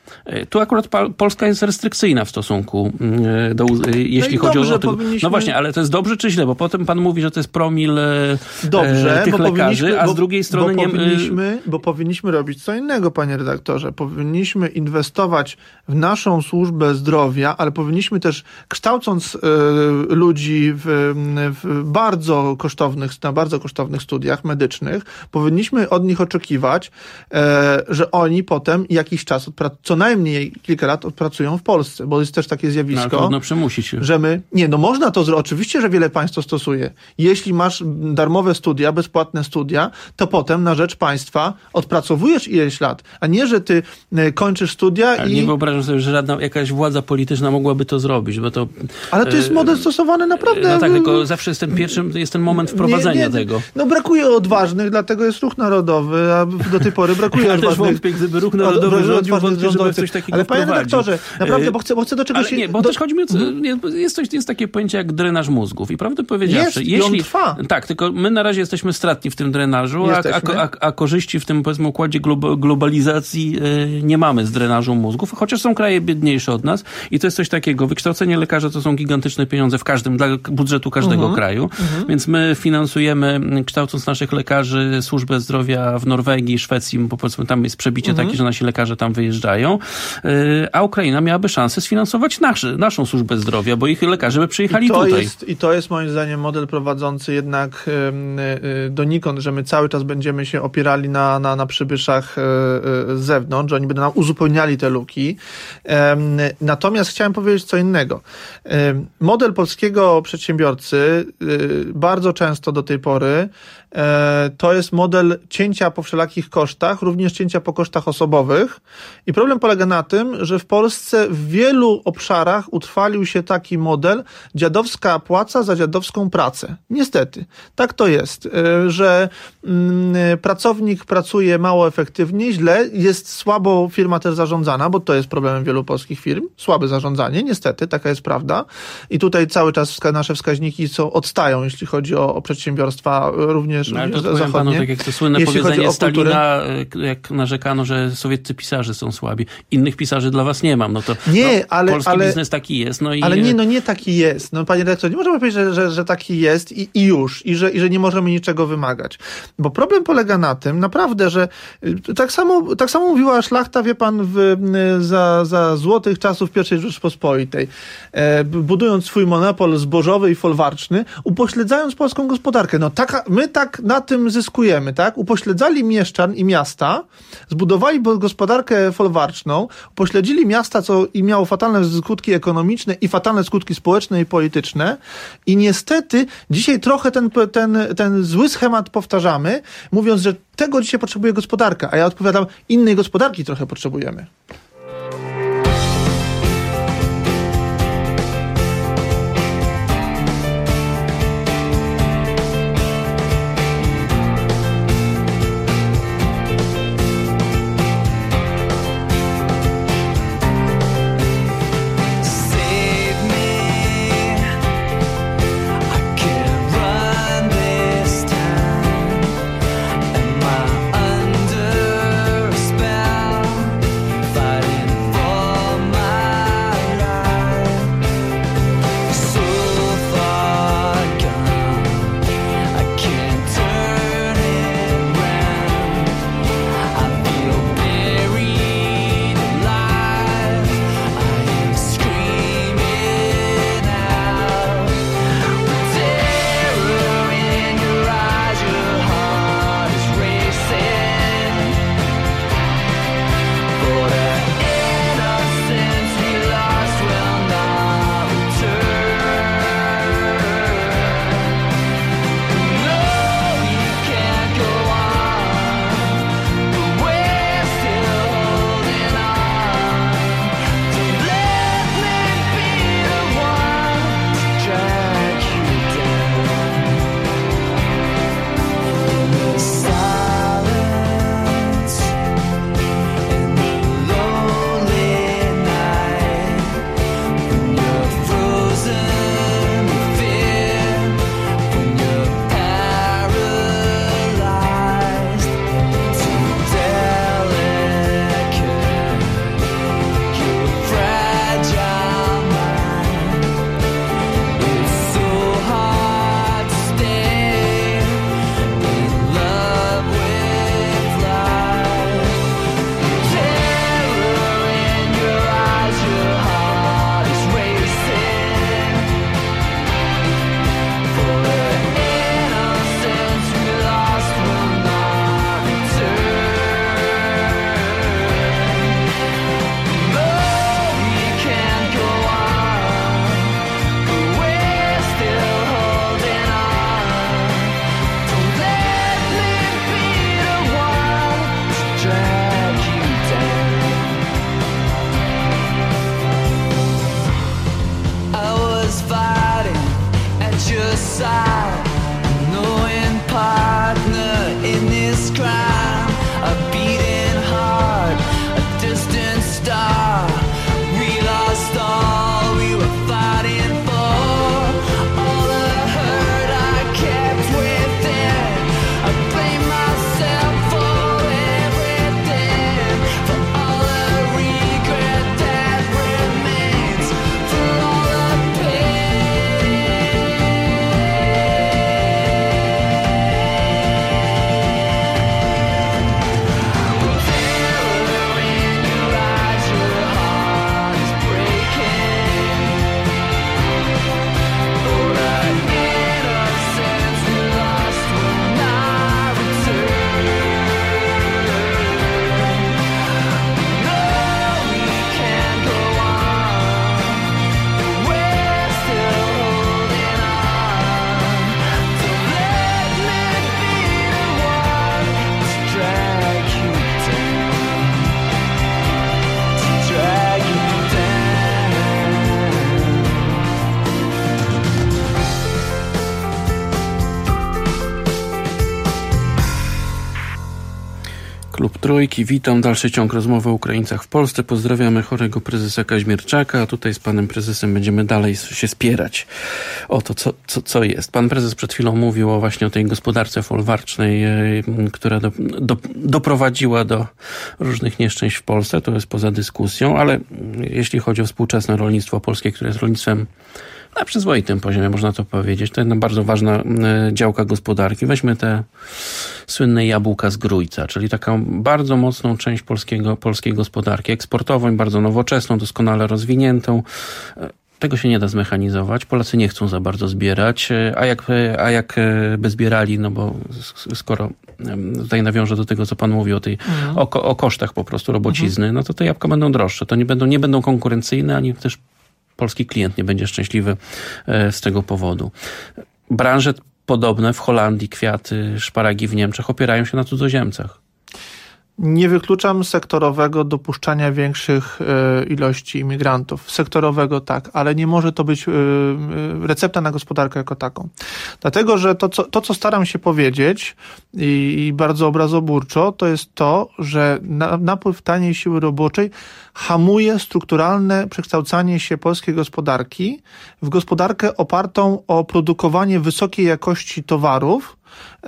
Tu akurat pa- Polska jest restrykcyjna w stosunku do, jeśli no chodzi dobrze, o to. powinniśmy... No właśnie, ale to jest dobrze czy źle? Bo potem pan mówi, że to jest promil dobrze, tych bo lekarzy, a bo, z drugiej strony bo nie... Powinniśmy, bo powinniśmy robić co innego, panie redaktorze. Powinniśmy inwestować w naszą służbę zdrowia, ale powinniśmy też, kształcąc y, ludzi w, w bardzo kosztownych, na bardzo kosztownych studiach medycznych, powinniśmy od nich oczekiwać, y, że oni potem jakiś czas, odpra- co najmniej kilka lat odpracują w Polsce, bo jest też takie zjawisko, no, trudno przymusić się. że my, nie, no można to zrobić, oczywiście, że wiele państw to stosuje. Jeśli masz darmowe studia, bezpłatne studia, to potem na rzecz państwa odpracowujesz ileś lat, a nie, że ty y, kończysz studia ale i... nie wyobrażam sobie, że żadna jakaś władza polityczna mogłaby to zrobić, bo to... Ale to jest model stosowany naprawdę... No tak, tylko zawsze jest ten pierwszy, jest ten moment wprowadzenia nie, nie, tego. No brakuje odważnych, dlatego jest ruch narodowy, a do tej pory brakuje ja odważnych... też wątpię, gdyby ruch narodowy rządził, wątpię, żeby coś takiego Ale panie wprowadził. redaktorze, naprawdę, bo chcę, bo chcę do czegoś... Ale nie, bo do... też chodzi mi o... Hmm? Jest, coś, jest takie pojęcie jak drenaż mózgów i prawdę powiedziawszy... Jest, jeśli, i on trwa. Tak, tylko my na razie jesteśmy stratni w tym drenażu, a, a, a, a korzyści w tym, powiedzmy, układzie globalizacji yy, nie mamy z drenażu mózgów, chociaż są kraje biedniejsze od nas i to jest coś takiego. Wykształcenie lekarza to są gigantyczne pieniądze w każdym, dla budżetu każdego mhm. kraju, mhm. więc my finansujemy, kształcąc naszych lekarzy, służbę zdrowia w Norwegii, Szwecji, bo powiedzmy tam jest przebicie mhm. takie, że nasi lekarze tam wyjeżdżają, yy, a Ukraina miałaby szansę sfinansować naszy, naszą służbę zdrowia, bo ich lekarze by przyjechali I to tutaj. Jest, I to jest moim zdaniem model prowadzący jednak yy, yy, donikąd, że my cały czas będziemy się opierali na, na, na przybyszach yy, z zewnątrz, że oni będą nam uzupełniali te luki. Yy, natomiast chciałem powiedzieć co innego. Yy, model polskiego przedsiębiorcy yy, bardzo często do tej pory yy, to jest model cięcia po wszelakich kosztach, również cięcia po kosztach osobowych. I problem polega na tym, że w Polsce w wielu obszarach utrwalił się taki model dziadowska płaca za dziadowską pracę. Niestety. Tak to jest, że pracownik pracuje mało efektywnie, źle, jest słabo firma też zarządzana, bo to jest problemem wielu polskich firm. Słabe zarządzanie, niestety, taka jest prawda. I tutaj cały czas nasze wskaźniki są, odstają, jeśli chodzi o, o przedsiębiorstwa również, no, ale to również powiem panu, tak jak to słynne jeśli powiedzenie Stalina, jak narzekano, że sowieccy pisarze są słabi. Innych pisarzy dla was nie mam. No to nie, no, ale, polski ale, biznes taki jest. No i... Ale nie, no nie taki jest. No panie redaktorze, nie możemy powiedzieć, że, że, że taki jest i, i już. I że, I że nie możemy niczego wymagać. Bo problem polega na tym, naprawdę, że tak samo, tak samo mówiła szlachta, wie pan, w, za, za złotych czasów pierwszej Rzeczpospolitej. E, budując swój monopol zbożowy i folwarczny, upośledzając polską gospodarkę. No tak, my tak na tym zyskujemy, tak? Upośledzali mieszczan i miasta, zbudowali gospodarkę folwarczną, upośledzili miasta, co i miało fatalne skutki ekonomiczne i fatalne skutki społeczne i polityczne. I niestety dzisiaj trochę ten, ten, ten zły schemat powtarzamy, mówiąc, że tego dzisiaj potrzebuje gospodarka, a ja odpowiadam, innej gospodarki trochę potrzebujemy. Am I under a spell? Trójki. Witam. Dalszy ciąg rozmowy o Ukraińcach w Polsce. Pozdrawiamy chorego prezesa Kaźmierczaka, a tutaj z panem prezesem będziemy dalej się spierać o to, co, co, co jest. Pan prezes przed chwilą mówił o właśnie o tej gospodarce folwarcznej, która do, do, doprowadziła do różnych nieszczęść w Polsce. To jest poza dyskusją, ale jeśli chodzi o współczesne rolnictwo polskie, które jest rolnictwem na przyzwoitym poziomie, można to powiedzieć. To jedna bardzo ważna działka gospodarki. Weźmy te słynne jabłka z Grójca, czyli taką bardzo mocną część polskiego, polskiej gospodarki, eksportową i bardzo nowoczesną, doskonale rozwiniętą. Tego się nie da zmechanizować. Polacy nie chcą za bardzo zbierać, a jak, a jak by zbierali, no bo skoro tutaj nawiążę do tego, co pan mówi o tej, mhm. o, o kosztach po prostu robocizny, mhm. no to te jabłka będą droższe. To nie będą, nie będą konkurencyjne, ani też polski klient nie będzie szczęśliwy z tego powodu. Branże podobne w Holandii, kwiaty, szparagi w Niemczech opierają się na cudzoziemcach. Nie wykluczam sektorowego dopuszczania większych y, ilości imigrantów. Sektorowego tak, ale nie może to być y, y, recepta na gospodarkę jako taką. Dlatego, że to, co, to, co staram się powiedzieć i, i bardzo obrazoburczo, to jest to, że na, napływ taniej siły roboczej hamuje strukturalne przekształcanie się polskiej gospodarki w gospodarkę opartą o produkowanie wysokiej jakości towarów,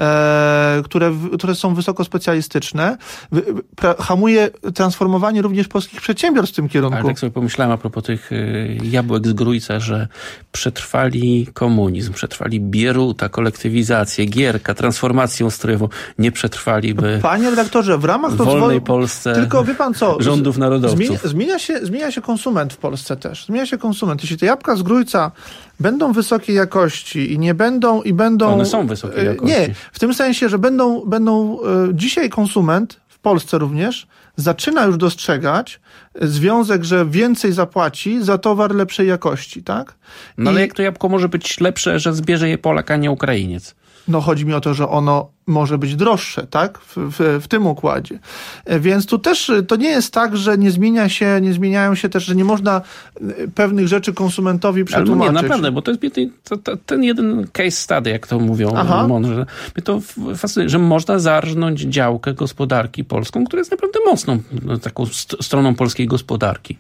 E, które, które są wysoko specjalistyczne, pra, hamuje transformowanie również polskich przedsiębiorstw w tym kierunku. Ale tak sobie pomyślałem a propos tych y, jabłek z Grójca, że przetrwali komunizm, przetrwali Bieruta, kolektywizację, Gierka, transformację ustrojową, nie przetrwaliby Panie redaktorze, w ramach w wolnej Polsce tylko wie pan co, rządów narodowców. Zmienia, zmienia, się, zmienia się konsument w Polsce też. Zmienia się konsument. Jeśli te jabłka z Grójca będą wysokiej jakości i nie będą i będą... One są wysokiej jakości. Nie, w tym sensie, że będą, będą dzisiaj konsument, w Polsce również, zaczyna już dostrzegać związek, że więcej zapłaci za towar lepszej jakości, tak? No ale I... jak to jabłko może być lepsze, że zbierze je Polak, a nie Ukrainiec? No chodzi mi o to, że ono może być droższe, tak? W, w, w tym układzie. Więc tu też to nie jest tak, że nie zmienia się, nie zmieniają się też, że nie można pewnych rzeczy konsumentowi przetłumaczyć. Ale nie, naprawdę, bo to jest to, to, ten jeden case study, jak to mówią mądrze. To fascynuje, że można zarżnąć działkę gospodarki polską, która jest naprawdę mocną taką st- stroną polskiej gospodarki.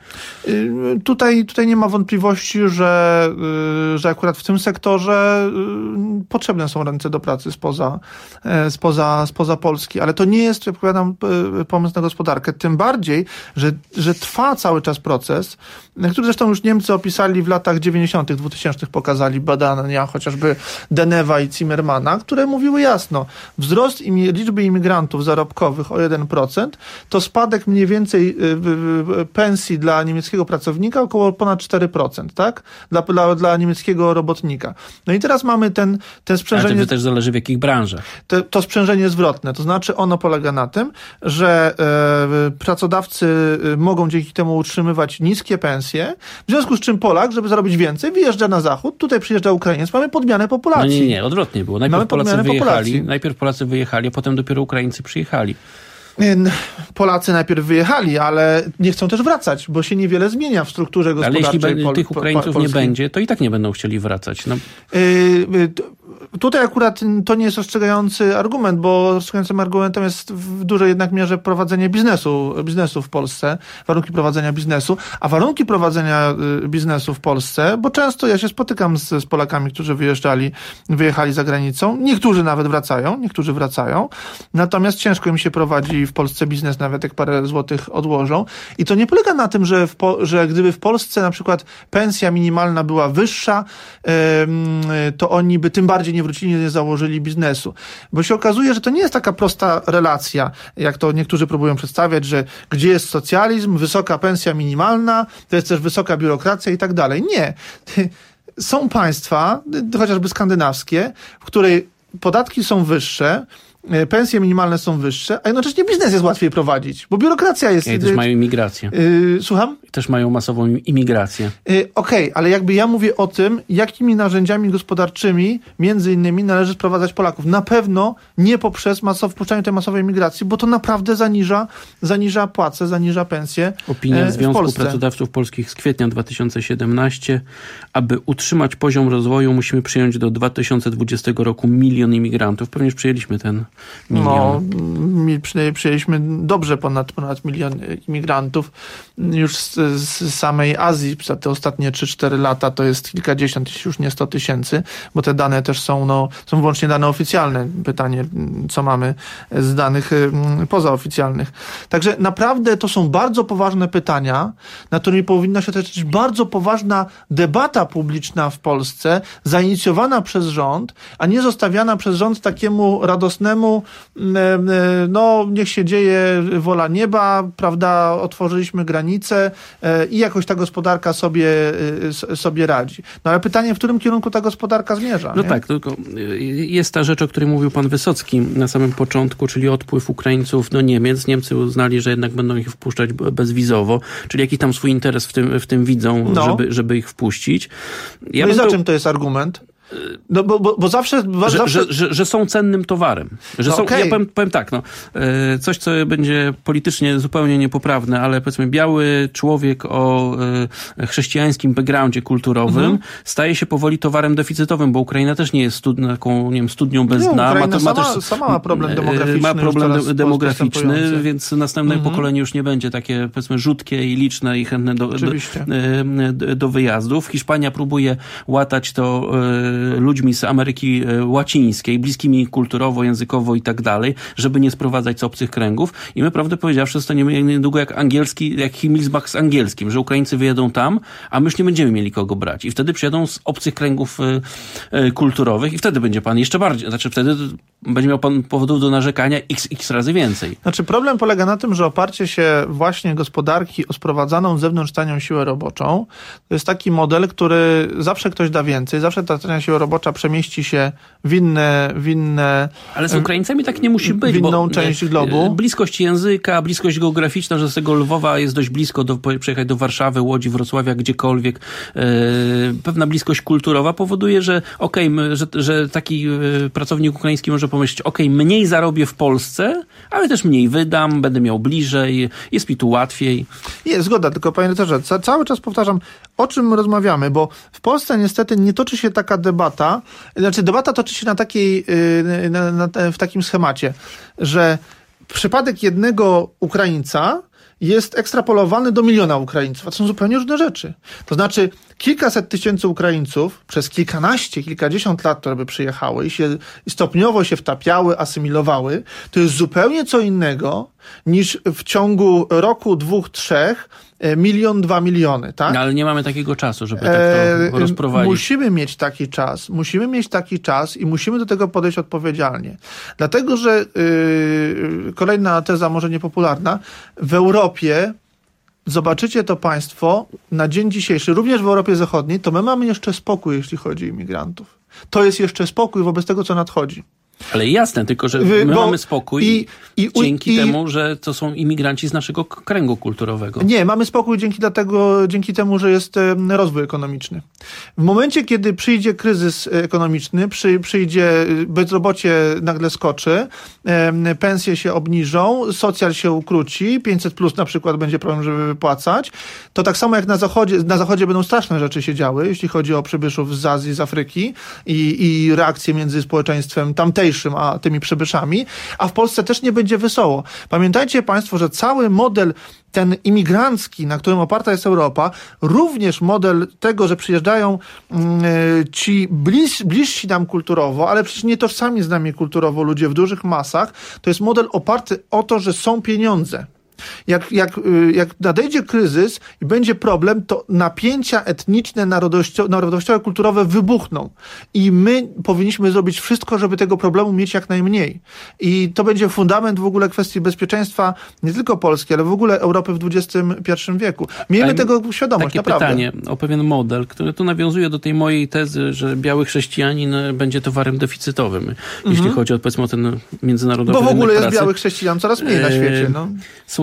Tutaj, tutaj nie ma wątpliwości, że, że akurat w tym sektorze potrzebne są ręce do pracy spoza Spoza, spoza Polski, ale to nie jest, jak powiadam, pomysł na gospodarkę. Tym bardziej, że, że trwa cały czas proces, który zresztą już Niemcy opisali w latach dziewięćdziesiątych, dwutysięcznych, pokazali badania chociażby Denewa i Zimmermana, które mówiły jasno, wzrost imi, liczby imigrantów zarobkowych o jeden procent to spadek mniej więcej pensji dla niemieckiego pracownika około ponad cztery procent, tak? Dla, dla, dla niemieckiego robotnika. No i teraz mamy ten, ten sprzężenie... Ale to też zależy w jakich branżach. To, to sprzężenie zwrotne, to znaczy ono polega na tym, że e, pracodawcy mogą dzięki temu utrzymywać niskie pensje, w związku z czym Polak, żeby zarobić więcej, wyjeżdża na zachód, tutaj przyjeżdża Ukrainiec, mamy podmianę populacji. No nie, nie, odwrotnie było. Najpierw mamy Polacy wyjechali, populacji. najpierw Polacy wyjechali, a potem dopiero Ukraińcy przyjechali. Polacy najpierw wyjechali, ale nie chcą też wracać, bo się niewiele zmienia w strukturze gospodarczej. Ale jeśli Pol- tych Ukraińców Polski. nie będzie, to i tak nie będą chcieli wracać. No. Yy, tutaj akurat to nie jest rozstrzygający argument, bo rozstrzygającym argumentem jest w dużej jednak mierze prowadzenie biznesu, biznesu w Polsce, warunki prowadzenia biznesu, a warunki prowadzenia biznesu w Polsce, bo często ja się spotykam z, z Polakami, którzy wyjeżdżali, wyjechali za granicą, niektórzy nawet wracają, niektórzy wracają, natomiast ciężko im się prowadzi w Polsce biznes, nawet jak parę złotych odłożą. I to nie polega na tym, że, w po, że gdyby w Polsce na przykład pensja minimalna była wyższa, to oni by tym bardziej nie wrócili, nie założyli biznesu. Bo się okazuje, że to nie jest taka prosta relacja, jak to niektórzy próbują przedstawiać, że gdzie jest socjalizm, wysoka pensja minimalna, to jest też wysoka biurokracja i tak dalej. Nie. Są państwa, chociażby skandynawskie, w której podatki są wyższe, pensje minimalne są wyższe, a jednocześnie biznes jest łatwiej prowadzić, bo biurokracja jest... I też mają imigrację. Yy, słucham? I też mają masową imigrację. Yy, Okej, okay, ale jakby ja mówię o tym, jakimi narzędziami gospodarczymi między innymi należy sprowadzać Polaków. Na pewno nie poprzez masow, wpuszczanie tej masowej imigracji, bo to naprawdę zaniża, zaniża płace, zaniża pensje. Opinia e, Związku Polsce. Pracodawców Polskich z kwietnia dwa tysiące siedemnastego. Aby utrzymać poziom rozwoju, musimy przyjąć do dwa tysiące dwudziestego roku milion imigrantów. Pewnie już przyjęliśmy ten milion. No, mi przy, przyjęliśmy dobrze ponad, ponad milion imigrantów. Już z, z samej Azji za te ostatnie trzy cztery lata to jest kilkadziesiąt, już nie sto tysięcy, bo te dane też są, no, są wyłącznie dane oficjalne. Pytanie, co mamy z danych pozaoficjalnych. Także naprawdę to są bardzo poważne pytania, na którymi powinna się toczyć bardzo poważna debata publiczna w Polsce, zainicjowana przez rząd, a nie zostawiana przez rząd takiemu radosnemu, no niech się dzieje wola nieba, prawda, otworzyliśmy granice i jakoś ta gospodarka sobie, sobie radzi. No ale pytanie, w którym kierunku ta gospodarka zmierza? No nie? tak, tylko jest ta rzecz, o której mówił pan Wysocki na samym początku, czyli odpływ Ukraińców do Niemiec. Niemcy uznali, że jednak będą ich wpuszczać bezwizowo, czyli jaki tam swój interes w tym, w tym widzą, no. żeby, żeby ich wpuścić. Ja no i za to... czym to jest argument? No bo, bo, bo zawsze... Że, zawsze... Że, że, że są cennym towarem. Że no są, okay. Ja powiem, powiem tak, no, coś, co będzie politycznie zupełnie niepoprawne, ale powiedzmy biały człowiek o chrześcijańskim backgroundzie kulturowym mhm. staje się powoli towarem deficytowym, bo Ukraina też nie jest stud, taką, nie wiem, studnią bez nie, dna. Ukraina ma, to, sama, ma też sama ma problem demograficzny. Ma problem de, demograficzny, więc następne mhm. pokolenie już nie będzie takie, powiedzmy, rzutkie i liczne i chętne do, do, do, do wyjazdów. Hiszpania próbuje łatać to e, ludźmi z Ameryki Łacińskiej, bliskimi kulturowo, językowo i tak dalej, żeby nie sprowadzać z obcych kręgów. I my, prawdę powiedziawszy, zostaniemy niedługo jak angielski, jak Himmelsbach z angielskim, że Ukraińcy wyjedą tam, a my już nie będziemy mieli kogo brać. I wtedy przyjadą z obcych kręgów y, y, kulturowych i wtedy będzie pan jeszcze bardziej, znaczy wtedy będzie miał pan powodów do narzekania x, x razy więcej. Znaczy problem polega na tym, że oparcie się właśnie gospodarki o sprowadzaną z zewnątrz tanią siłę roboczą, to jest taki model, który zawsze ktoś da więcej, zawsze ta tania siła robocza przemieści się w inne, w inne... Ale z Ukraińcami tak nie musi być, w inną bo część globu. Bliskość języka, bliskość geograficzna, że z tego Lwowa jest dość blisko do, przyjechać do Warszawy, Łodzi, Wrocławia, gdziekolwiek. Pewna bliskość kulturowa powoduje, że okej, okay, że, że taki pracownik ukraiński może pomyśleć, okej, okay, mniej zarobię w Polsce, ale też mniej wydam, będę miał bliżej, jest mi tu łatwiej. Jest, zgoda, tylko panie redaktorze, ca- cały czas powtarzam, o czym rozmawiamy, bo w Polsce niestety nie toczy się taka debata, znaczy debata toczy się na takiej, na, na, w takim schemacie, że przypadek jednego Ukraińca jest ekstrapolowany do miliona Ukraińców, a to są zupełnie różne rzeczy. To znaczy kilkaset tysięcy Ukraińców przez kilkanaście, kilkadziesiąt lat, które by przyjechały i się i stopniowo się wtapiały, asymilowały, to jest zupełnie co innego niż w ciągu roku, dwóch, trzech milion, dwa miliony, tak? No, ale nie mamy takiego czasu, żeby tak to rozprowadzić. Musimy mieć taki czas, musimy mieć taki czas i musimy do tego podejść odpowiedzialnie. Dlatego, że yy, kolejna teza, może niepopularna, w Europie, zobaczycie to państwo na dzień dzisiejszy, również w Europie Zachodniej, to my mamy jeszcze spokój, jeśli chodzi o imigrantów. To jest jeszcze spokój wobec tego, co nadchodzi. Ale jasne, tylko że my Bo mamy spokój i, i, dzięki i, temu, że to są imigranci z naszego kręgu kulturowego. Nie, mamy spokój dzięki, dlatego, dzięki temu, że jest rozwój ekonomiczny. W momencie, kiedy przyjdzie kryzys ekonomiczny, przy, przyjdzie bezrobocie nagle skoczy, pensje się obniżą, socjal się ukróci, pięćset plus na przykład będzie problem, żeby wypłacać, to tak samo jak na zachodzie, na zachodzie będą straszne rzeczy się działy, jeśli chodzi o przybyszów z Azji, z Afryki i, i reakcje między społeczeństwem tamtejszym a tymi przybyszami, a w Polsce też nie będzie wesoło. Pamiętajcie państwo, że cały model ten imigrancki, na którym oparta jest Europa, również model tego, że przyjeżdżają y, ci bliż, bliżsi nam kulturowo, ale przecież nie tożsami z nami kulturowo ludzie w dużych masach, to jest model oparty o to, że są pieniądze. Jak, jak, jak nadejdzie kryzys i będzie problem, to napięcia etniczne, narodowościowe, narodowościowe, kulturowe wybuchną. I my powinniśmy zrobić wszystko, żeby tego problemu mieć jak najmniej. I to będzie fundament w ogóle kwestii bezpieczeństwa nie tylko Polski, ale w ogóle Europy w dwudziestym pierwszym wieku. Miejmy Ale tego świadomość, takie naprawdę. pytanie o pewien model, który tu nawiązuje do tej mojej tezy, że biały chrześcijanin będzie towarem deficytowym, mhm. jeśli chodzi o, powiedzmy, o ten międzynarodowy Bo w ogóle rynek jest pracy. białych chrześcijan coraz mniej na świecie. No. Są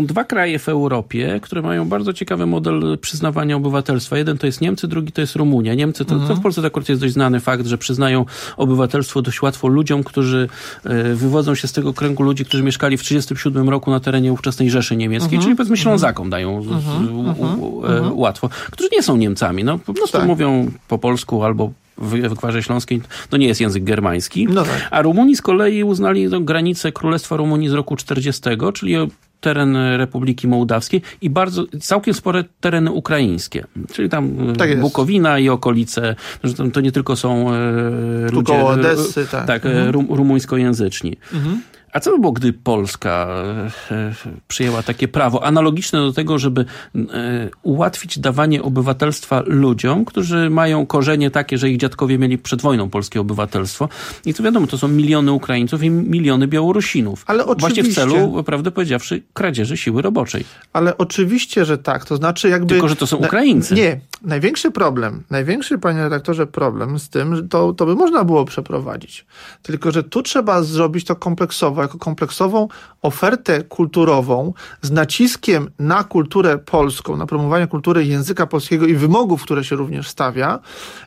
Są dwa kraje w Europie, które mają bardzo ciekawy model przyznawania obywatelstwa. Jeden to jest Niemcy, drugi to jest Rumunia. Niemcy, to, to w Polsce akurat jest dość znany fakt, że przyznają obywatelstwo dość łatwo ludziom, którzy y, wywodzą się z tego kręgu ludzi, którzy mieszkali w tysiąc dziewięćset trzydziestym siódmym roku na terenie ówczesnej Rzeszy Niemieckiej, czyli powiedzmy Ślązakom dają z, z, u, u, e, łatwo, którzy nie są Niemcami. No, po prostu tak. mówią po polsku albo w, w Gwarze Śląskiej, to nie jest język germański. No tak. A Rumuni z kolei uznali no, granicę Królestwa Rumunii z roku czterdziestego, czyli teren Republiki Mołdawskiej i bardzo, całkiem spore tereny ukraińskie. Czyli tam tak Bukowina i okolice, że tam to nie tylko są e, ludzie koło Odessy, tak. tak mhm. rum, rumuńskojęzyczni. Mhm. A co by było, gdy Polska e, przyjęła takie prawo analogiczne do tego, żeby e, ułatwić dawanie obywatelstwa ludziom, którzy mają korzenie takie, że ich dziadkowie mieli przed wojną polskie obywatelstwo. I to wiadomo, to są miliony Ukraińców i miliony Białorusinów. Ale oczywiście. Właśnie w celu, prawdę powiedziawszy, kradzieży siły roboczej. Ale oczywiście, że tak. To znaczy jakby... Tylko, że to są Ukraińcy. Na, nie. Największy problem, największy, panie redaktorze, problem z tym, że to, to by można było przeprowadzić. Tylko, że tu trzeba zrobić to kompleksowo, jako kompleksową ofertę kulturową z naciskiem na kulturę polską, na promowanie kultury języka polskiego i wymogów, które się również stawia.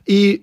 I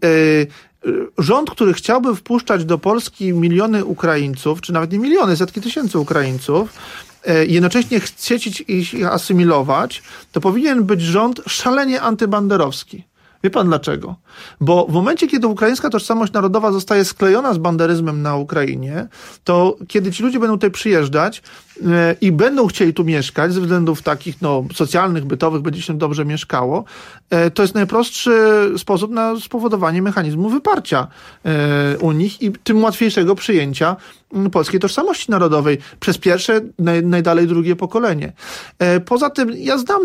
yy, rząd, który chciałby wpuszczać do Polski miliony Ukraińców, czy nawet nie miliony, setki tysięcy Ukraińców, jednocześnie chcieć ich asymilować, to powinien być rząd szalenie antybanderowski. Wie pan dlaczego? Bo w momencie, kiedy ukraińska tożsamość narodowa zostaje sklejona z banderyzmem na Ukrainie, to kiedy ci ludzie będą tutaj przyjeżdżać e, i będą chcieli tu mieszkać ze względów takich no, socjalnych, bytowych, będzie się dobrze mieszkało, e, to jest najprostszy sposób na spowodowanie mechanizmu wyparcia e, u nich i tym łatwiejszego przyjęcia polskiej tożsamości narodowej przez pierwsze, naj, najdalej drugie pokolenie. E, poza tym ja znam,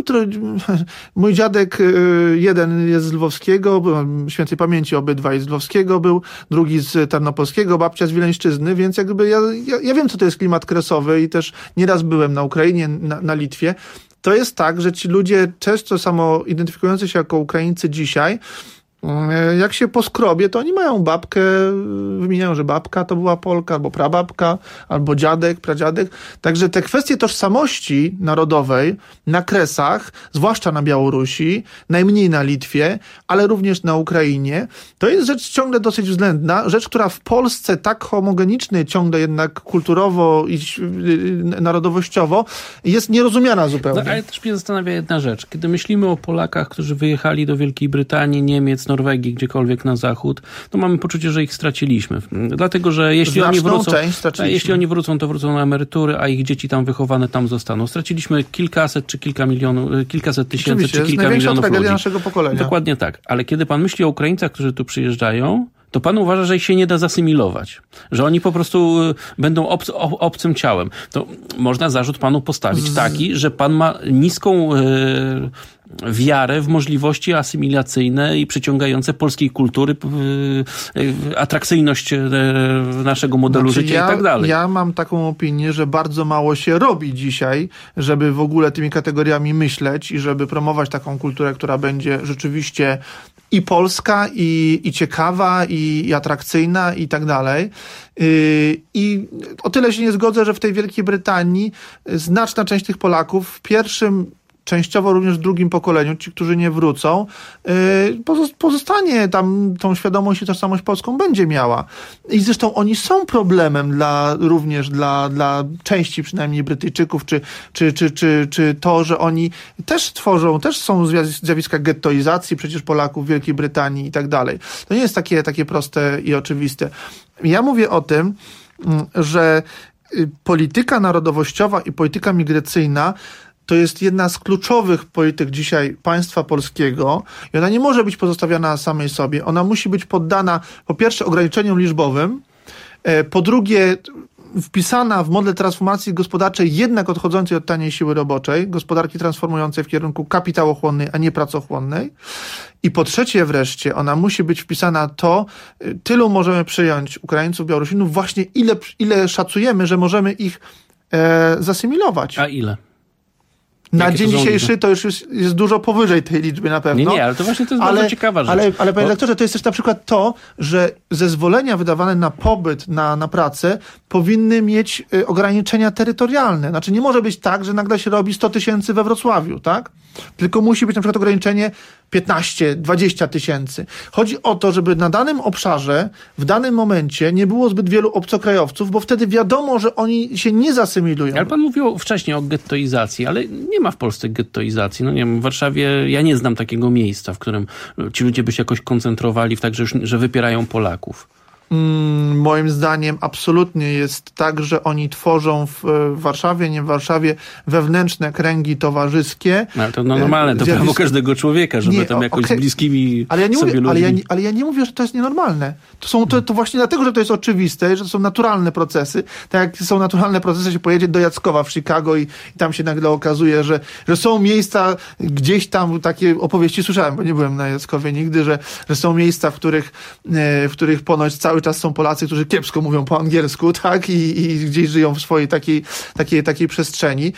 mój dziadek e, jeden jest z Lwowskiego, świętej pamięci obydwaj z Lwowskiego był, drugi z Tarnopolskiego, babcia z Wileńszczyzny, więc jakby ja, ja, ja wiem, co to jest klimat kresowy i też nieraz byłem na Ukrainie, na, na Litwie. To jest tak, że ci ludzie często samo identyfikujący się jako Ukraińcy dzisiaj, jak się poskrobie, to oni mają babkę, wymieniają, że babka to była Polka, albo prababka, albo dziadek, pradziadek. Także te kwestie tożsamości narodowej na Kresach, zwłaszcza na Białorusi, najmniej na Litwie, ale również na Ukrainie, to jest rzecz ciągle dosyć względna, rzecz, która w Polsce tak homogeniczny, ciągle jednak kulturowo i narodowościowo jest nierozumiana zupełnie. No, ale też mnie zastanawia jedna rzecz. Kiedy myślimy o Polakach, którzy wyjechali do Wielkiej Brytanii, Niemiec, Norwegii, gdziekolwiek na zachód, to mamy poczucie, że ich straciliśmy. Dlatego, że jeśli oni wrócą, a jeśli oni wrócą, to wrócą na emerytury, a ich dzieci tam wychowane tam zostaną. Straciliśmy kilkaset czy kilka milionów, kilkaset tysięcy Oczywiście, czy kilka milionów ludzi. Tragedia naszego pokolenia. Dokładnie tak. Ale kiedy pan myśli o Ukraińcach, którzy tu przyjeżdżają, to pan uważa, że ich się nie da zasymilować. Że oni po prostu będą obc, obcym ciałem. To można zarzut panu postawić taki, że pan ma niską e, wiarę w możliwości asymilacyjne i przyciągające polskiej kultury, e, atrakcyjność e, naszego modelu znaczy, życia ja, i tak dalej. Ja mam taką opinię, że bardzo mało się robi dzisiaj, żeby w ogóle tymi kategoriami myśleć i żeby promować taką kulturę, która będzie rzeczywiście i polska, i, i ciekawa, i, i atrakcyjna, i tak dalej. I o tyle się nie zgodzę, że w tej Wielkiej Brytanii znaczna część tych Polaków w pierwszym, częściowo również w drugim pokoleniu, ci, którzy nie wrócą, pozostanie tam, tą świadomość i tożsamość polską będzie miała. I zresztą oni są problemem dla, również dla, dla części przynajmniej Brytyjczyków, czy, czy, czy, czy, czy to, że oni też tworzą, też są zjawiska gettoizacji przecież Polaków w Wielkiej Brytanii i tak dalej. To nie jest takie, takie proste i oczywiste. Ja mówię o tym, że polityka narodowościowa i polityka migracyjna to jest jedna z kluczowych polityk dzisiaj państwa polskiego i ona nie może być pozostawiona samej sobie. Ona musi być poddana po pierwsze ograniczeniom liczbowym, po drugie wpisana w model transformacji gospodarczej jednak odchodzącej od taniej siły roboczej, gospodarki transformującej w kierunku kapitałochłonnej, a nie pracochłonnej. I po trzecie wreszcie ona musi być wpisana to, tylu możemy przyjąć Ukraińców, Białorusinów, właśnie ile, ile szacujemy, że możemy ich e, zasymilować. A ile? Na Jakie dzień to są dzisiejszy liczby? to już jest, jest dużo powyżej tej liczby na pewno. Nie, nie, ale to właśnie to jest ale, bardzo ciekawa rzecz. Ale, ale panie Bo- redaktorze, to jest też na przykład to, że zezwolenia wydawane na pobyt, na, na pracę powinny mieć y, ograniczenia terytorialne. Znaczy nie może być tak, że nagle się robi sto tysięcy we Wrocławiu, tak? Tylko musi być na przykład ograniczenie piętnaście, dwadzieścia tysięcy. Chodzi o to, żeby na danym obszarze, w danym momencie nie było zbyt wielu obcokrajowców, bo wtedy wiadomo, że oni się nie zasymilują. Ale pan mówił wcześniej o gettoizacji, ale nie ma w Polsce gettoizacji. No nie wiem, w Warszawie ja nie znam takiego miejsca, w którym ci ludzie by się jakoś koncentrowali w tak, że, już, że wypierają Polaków. Mm, moim zdaniem absolutnie jest tak, że oni tworzą w, w Warszawie, nie w Warszawie, wewnętrzne kręgi towarzyskie. No, ale to normalne, to Zjawisko- prawo każdego człowieka, żeby Nie, tam jakoś okej. z bliskimi Ale ja, nie sobie mówię, ludźmi. ale, ja nie, ale ja nie mówię, że to jest nienormalne. To, są, to, to właśnie dlatego, że to jest oczywiste, że to są naturalne procesy. Tak jak są naturalne procesy, się pojedzie do Jackowa w Chicago i, i tam się nagle okazuje, że, że są miejsca, gdzieś tam takie opowieści słyszałem, bo nie byłem na Jackowie nigdy, że, że są miejsca, w których, e, w których ponoć cały czas są Polacy, którzy kiepsko mówią po angielsku, tak? I, i gdzieś żyją w swojej takiej, takiej, takiej przestrzeni.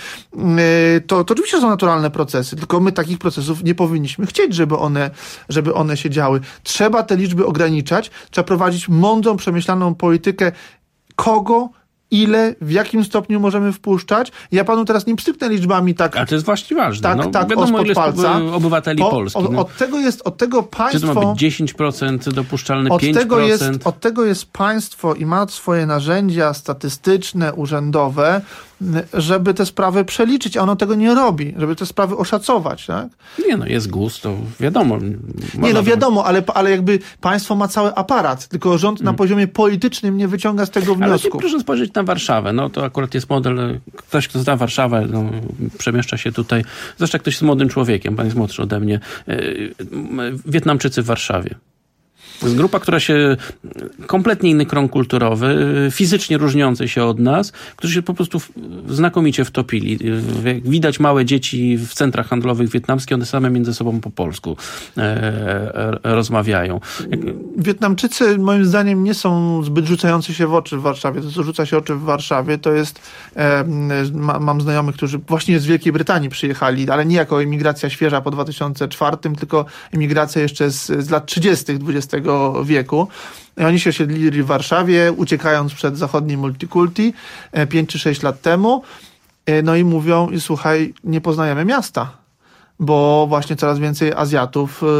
E, to, to oczywiście są naturalne procesy, tylko my takich procesów nie powinniśmy chcieć, żeby one, żeby one się działy. Trzeba te liczby ograniczać, trzeba prowadzić mądrą, przemyślaną politykę, kogo, ile, w jakim stopniu możemy wpuszczać. Ja panu teraz nie pstryknę liczbami tak. A to jest właśnie ważne. Tak, no, tak, wiadomo, od ile jest palca. obywateli Po- Polski. Od, no. od tego jest, od tego Czy państwo... to ma być dziesięć procent dopuszczalne, Od pięć procent? tego, jest, od tego jest państwo i ma swoje narzędzia statystyczne, urzędowe, żeby te sprawy przeliczyć, a ono tego nie robi, żeby te sprawy oszacować, tak? Nie no, jest gust, to wiadomo. Nie, no wiadomo, ale, ale jakby państwo ma cały aparat, tylko rząd Hmm. na poziomie politycznym nie wyciąga z tego Ale wniosku. proszę spojrzeć na Warszawę. No to akurat jest model, ktoś, kto zna Warszawę, no, przemieszcza się tutaj. Zwłaszcza ktoś jest młodym człowiekiem, pan jest młodszy ode mnie. Yy, Wietnamczycy w Warszawie. To jest grupa, która się, kompletnie inny krąg kulturowy, fizycznie różniący się od nas, którzy się po prostu w- znakomicie wtopili. Jak widać małe dzieci w centrach handlowych wietnamskich, one same między sobą po polsku e, e, rozmawiają. Jak, Wietnamczycy moim zdaniem nie są zbyt rzucający się w oczy w Warszawie. To, co rzuca się oczy w Warszawie, to jest, e, ma, mam znajomych, którzy właśnie z Wielkiej Brytanii przyjechali, ale nie jako emigracja świeża po dwa tysiące czwartym, tylko emigracja jeszcze z, z lat trzydziestych dwudziestego wieku. I oni się osiedlili w Warszawie, uciekając przed zachodnim multikulti e, pięć czy sześć lat temu. E, no i mówią, i słuchaj, nie poznajemy miasta, bo właśnie coraz więcej Azjatów y,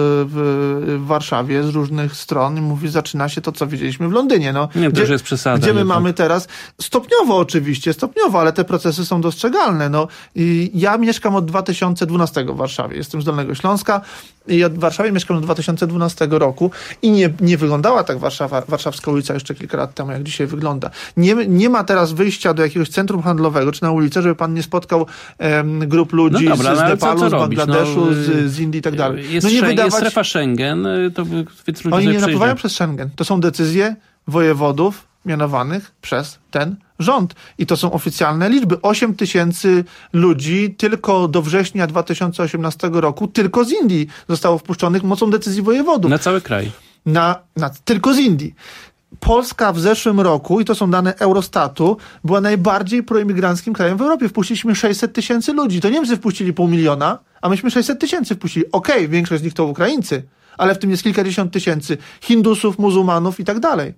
w, w Warszawie z różnych stron i mówi, zaczyna się to, co widzieliśmy w Londynie. No, Nie, to gdzie, już jest przesada, Gdzie my jednak. mamy teraz, stopniowo oczywiście, stopniowo, ale te procesy są dostrzegalne. No, i ja mieszkam od dwa tysiące dwunastego w Warszawie, jestem z Dolnego Śląska i od Warszawie mieszkam od dwa tysiące dwunastego roku i nie, nie wyglądała tak Warszawa, Warszawska ulica jeszcze kilka lat temu, jak dzisiaj wygląda. Nie, nie ma teraz wyjścia do jakiegoś centrum handlowego czy na ulicę, żeby pan nie spotkał em, grup ludzi No dobra, z, no z ale co- Nepalu, co z robić? Bangladeszu, No, z, z Indii i tak dalej. Jest, no nie Schengen, wydawać... jest strefa Schengen, to by, więc ludzie Oni sobie nie napływają przyjeżdżają. przez Schengen. To są decyzje wojewodów mianowanych przez ten rząd. I to są oficjalne liczby. osiem tysięcy ludzi tylko do września dwa tysiące osiemnastego roku tylko z Indii zostało wpuszczonych mocą decyzji wojewodów. Na cały kraj. Na, na, tylko z Indii. Polska w zeszłym roku, i to są dane Eurostatu, była najbardziej proimigranckim krajem w Europie. Wpuściliśmy sześćset tysięcy ludzi. To Niemcy wpuścili pół miliona, a myśmy sześćset tysięcy wpuścili. Okej, okay, większość z nich to Ukraińcy, ale w tym jest kilkadziesiąt tysięcy Hindusów, muzułmanów i tak dalej.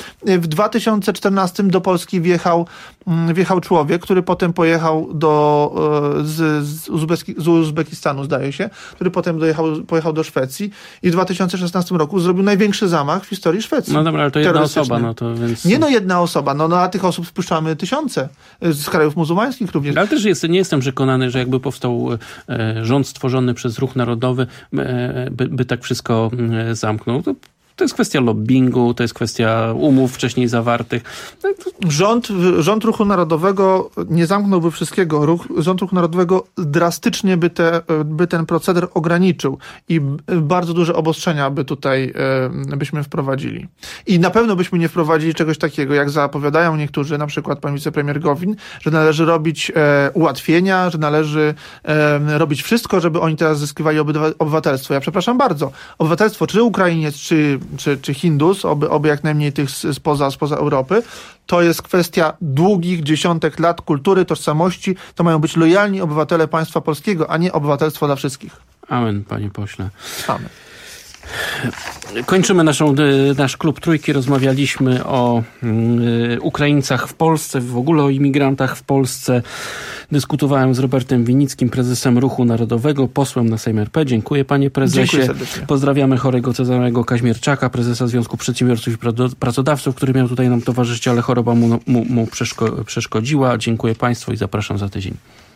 W dwa tysiące czternastym do Polski wjechał, wjechał człowiek, który potem pojechał do, z, z, Uzbeski, z Uzbekistanu, zdaje się, który potem dojechał, pojechał do Szwecji i w dwa tysiące szesnastym roku zrobił największy zamach w historii Szwecji. No dobra, ale to jedna terrorystyczny. osoba, no to więc... Nie no jedna osoba, no, no a tych osób wpuszczamy tysiące z krajów muzułmańskich również. Ale też jest, nie jestem przekonany, że jakby powstał e, rząd stworzony przez Ruch Narodowy, e, by, by tak wszystko e, zamknął. To, to jest kwestia lobbingu, to jest kwestia umów wcześniej zawartych. Rząd, rząd Ruchu Narodowego nie zamknąłby wszystkiego. Ruch, rząd Ruchu Narodowego drastycznie by, te, by ten proceder ograniczył i bardzo duże obostrzenia by tutaj e, byśmy wprowadzili. I na pewno byśmy nie wprowadzili czegoś takiego, jak zapowiadają niektórzy, na przykład pan wicepremier Gowin, że należy robić e, ułatwienia, że należy e, robić wszystko, żeby oni teraz zyskiwali obywa- obywatelstwo. Ja przepraszam bardzo. Obywatelstwo czy Ukrainiec, czy czy, czy Hindus, oby, oby jak najmniej tych spoza, spoza Europy. To jest kwestia długich dziesiątek lat kultury, tożsamości. To mają być lojalni obywatele państwa polskiego, a nie obywatelstwo dla wszystkich. Amen, panie pośle. Amen. Kończymy naszą, nasz klub Trójki. Rozmawialiśmy o y, Ukraińcach w Polsce, w ogóle o imigrantach w Polsce. Dyskutowałem z Robertem Winickim, prezesem Ruchu Narodowego, posłem na Sejm R P. Dziękuję, panie prezesie. Dziękuję serdecznie. Pozdrawiamy chorego Cezarego Kaźmierczaka, prezesa Związku Przedsiębiorców i Pracodawców, który miał tutaj nam towarzyszyć, ale choroba mu, mu, mu przeszko- przeszkodziła. Dziękuję państwu i zapraszam za tydzień.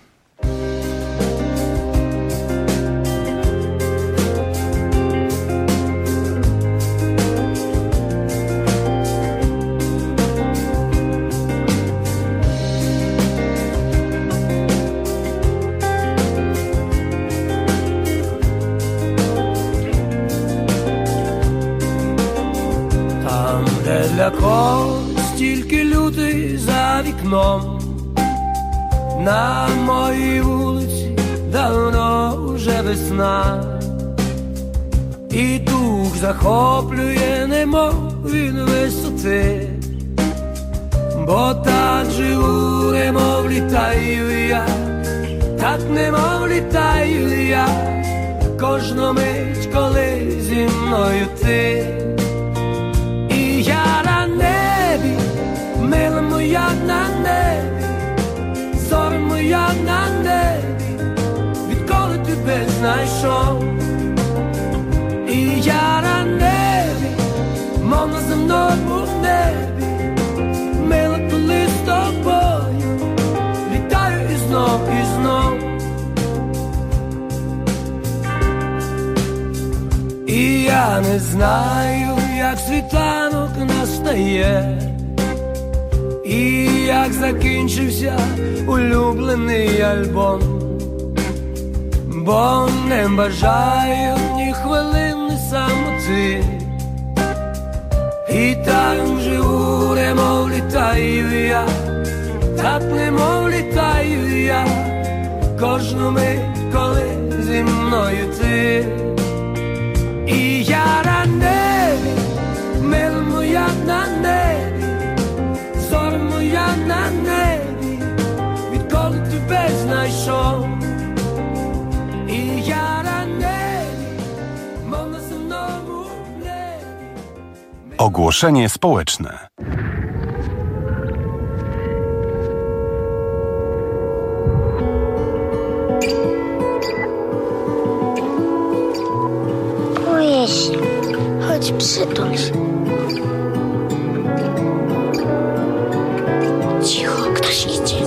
Для когось тільки люди за вікном. На моїй вулиці давно вже весна, і дух захоплює, немов він висоти, бо так живу, немов літаю я, так немов літаю я, кожну мить, коли зі мною ти. Я на небі, мила моя на небі, зоря моя на небі, відколи тебе знайшов. І я на небі, мов на земному небі, мила, коли з тобою літаю і знов, і знов. І я не знаю, як світанок настає, і як закінчився улюблений альбом, бо не бажаю ні хвилини самоти, і так живу, немов літаю я, так немов літаю я, кожну мить, коли зі мною ти. І я на небі, мила моя на небі, зоря моя на небі, відколи тебе знайшов. І я на небі, мов на земному небі. Ogłoszenie społeczne. Boję się. Chodź, przytul się. Cicho, ktoś idzie.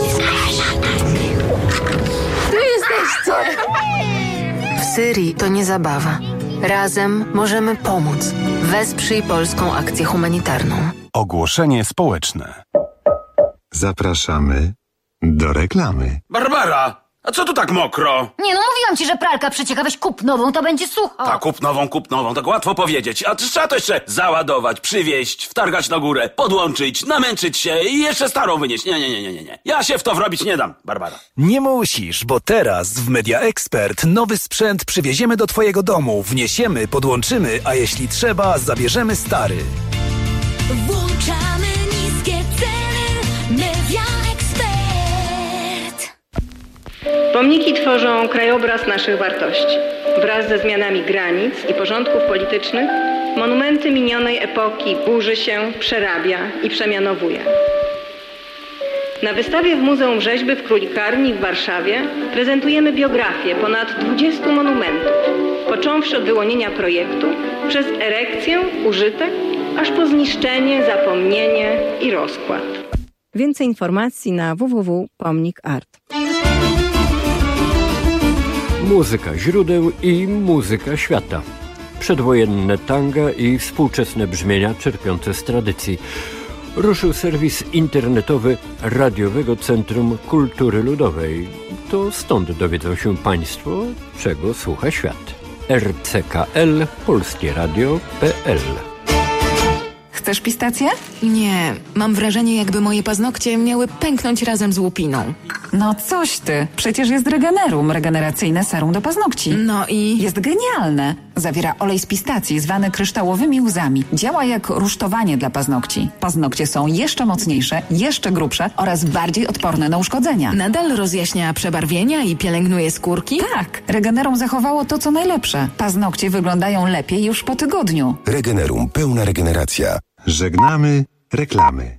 Tu jesteście! W Syrii to nie zabawa. Razem możemy pomóc. Wesprzyj polską akcję humanitarną. Ogłoszenie społeczne. Zapraszamy do reklamy. Barbara! A co tu tak mokro? Nie no, mówiłam ci, że pralka przecieka, weź kup nową, to będzie sucho. Tak, kup nową, kup nową, tak łatwo powiedzieć. A trzeba to jeszcze załadować, przywieźć, wtargać na górę, podłączyć, namęczyć się i jeszcze starą wynieść. Nie, nie, nie, nie, nie. Ja się w to wrobić nie dam, Barbara. Nie musisz, bo teraz w Media Expert nowy sprzęt przywieziemy do twojego domu, wniesiemy, podłączymy, a jeśli trzeba, zabierzemy stary. Włączamy niskie ceny. Media Expert. Pomniki tworzą krajobraz naszych wartości. Wraz ze zmianami granic i porządków politycznych monumenty minionej epoki burzy się, przerabia i przemianowuje. Na wystawie w Muzeum Rzeźby w Królikarni w Warszawie prezentujemy biografię ponad dwudziestu monumentów, począwszy od wyłonienia projektu, przez erekcję, użytek, aż po zniszczenie, zapomnienie i rozkład. Więcej informacji na w w w kropka pomnik kropka art. Muzyka źródeł i muzyka świata. Przedwojenne tanga i współczesne brzmienia czerpiące z tradycji. Ruszył serwis internetowy Radiowego Centrum Kultury Ludowej. To stąd dowiedzą się Państwo, czego słucha świat. r c k l polskie radio kropka p l. Chcesz pistację? Nie, mam wrażenie, jakby moje paznokcie miały pęknąć razem z łupiną. No coś ty, przecież jest Regenerum, regeneracyjne serum do paznokci. No i? Jest genialne. Zawiera olej z pistacji zwany kryształowymi łzami. Działa jak rusztowanie dla paznokci. Paznokcie są jeszcze mocniejsze, jeszcze grubsze oraz bardziej odporne na uszkodzenia. Nadal rozjaśnia przebarwienia i pielęgnuje skórki? Tak, Regenerum zachowało to, co najlepsze. Paznokcie wyglądają lepiej już po tygodniu. Regenerum. Pełna regeneracja. Żegnamy reklamy.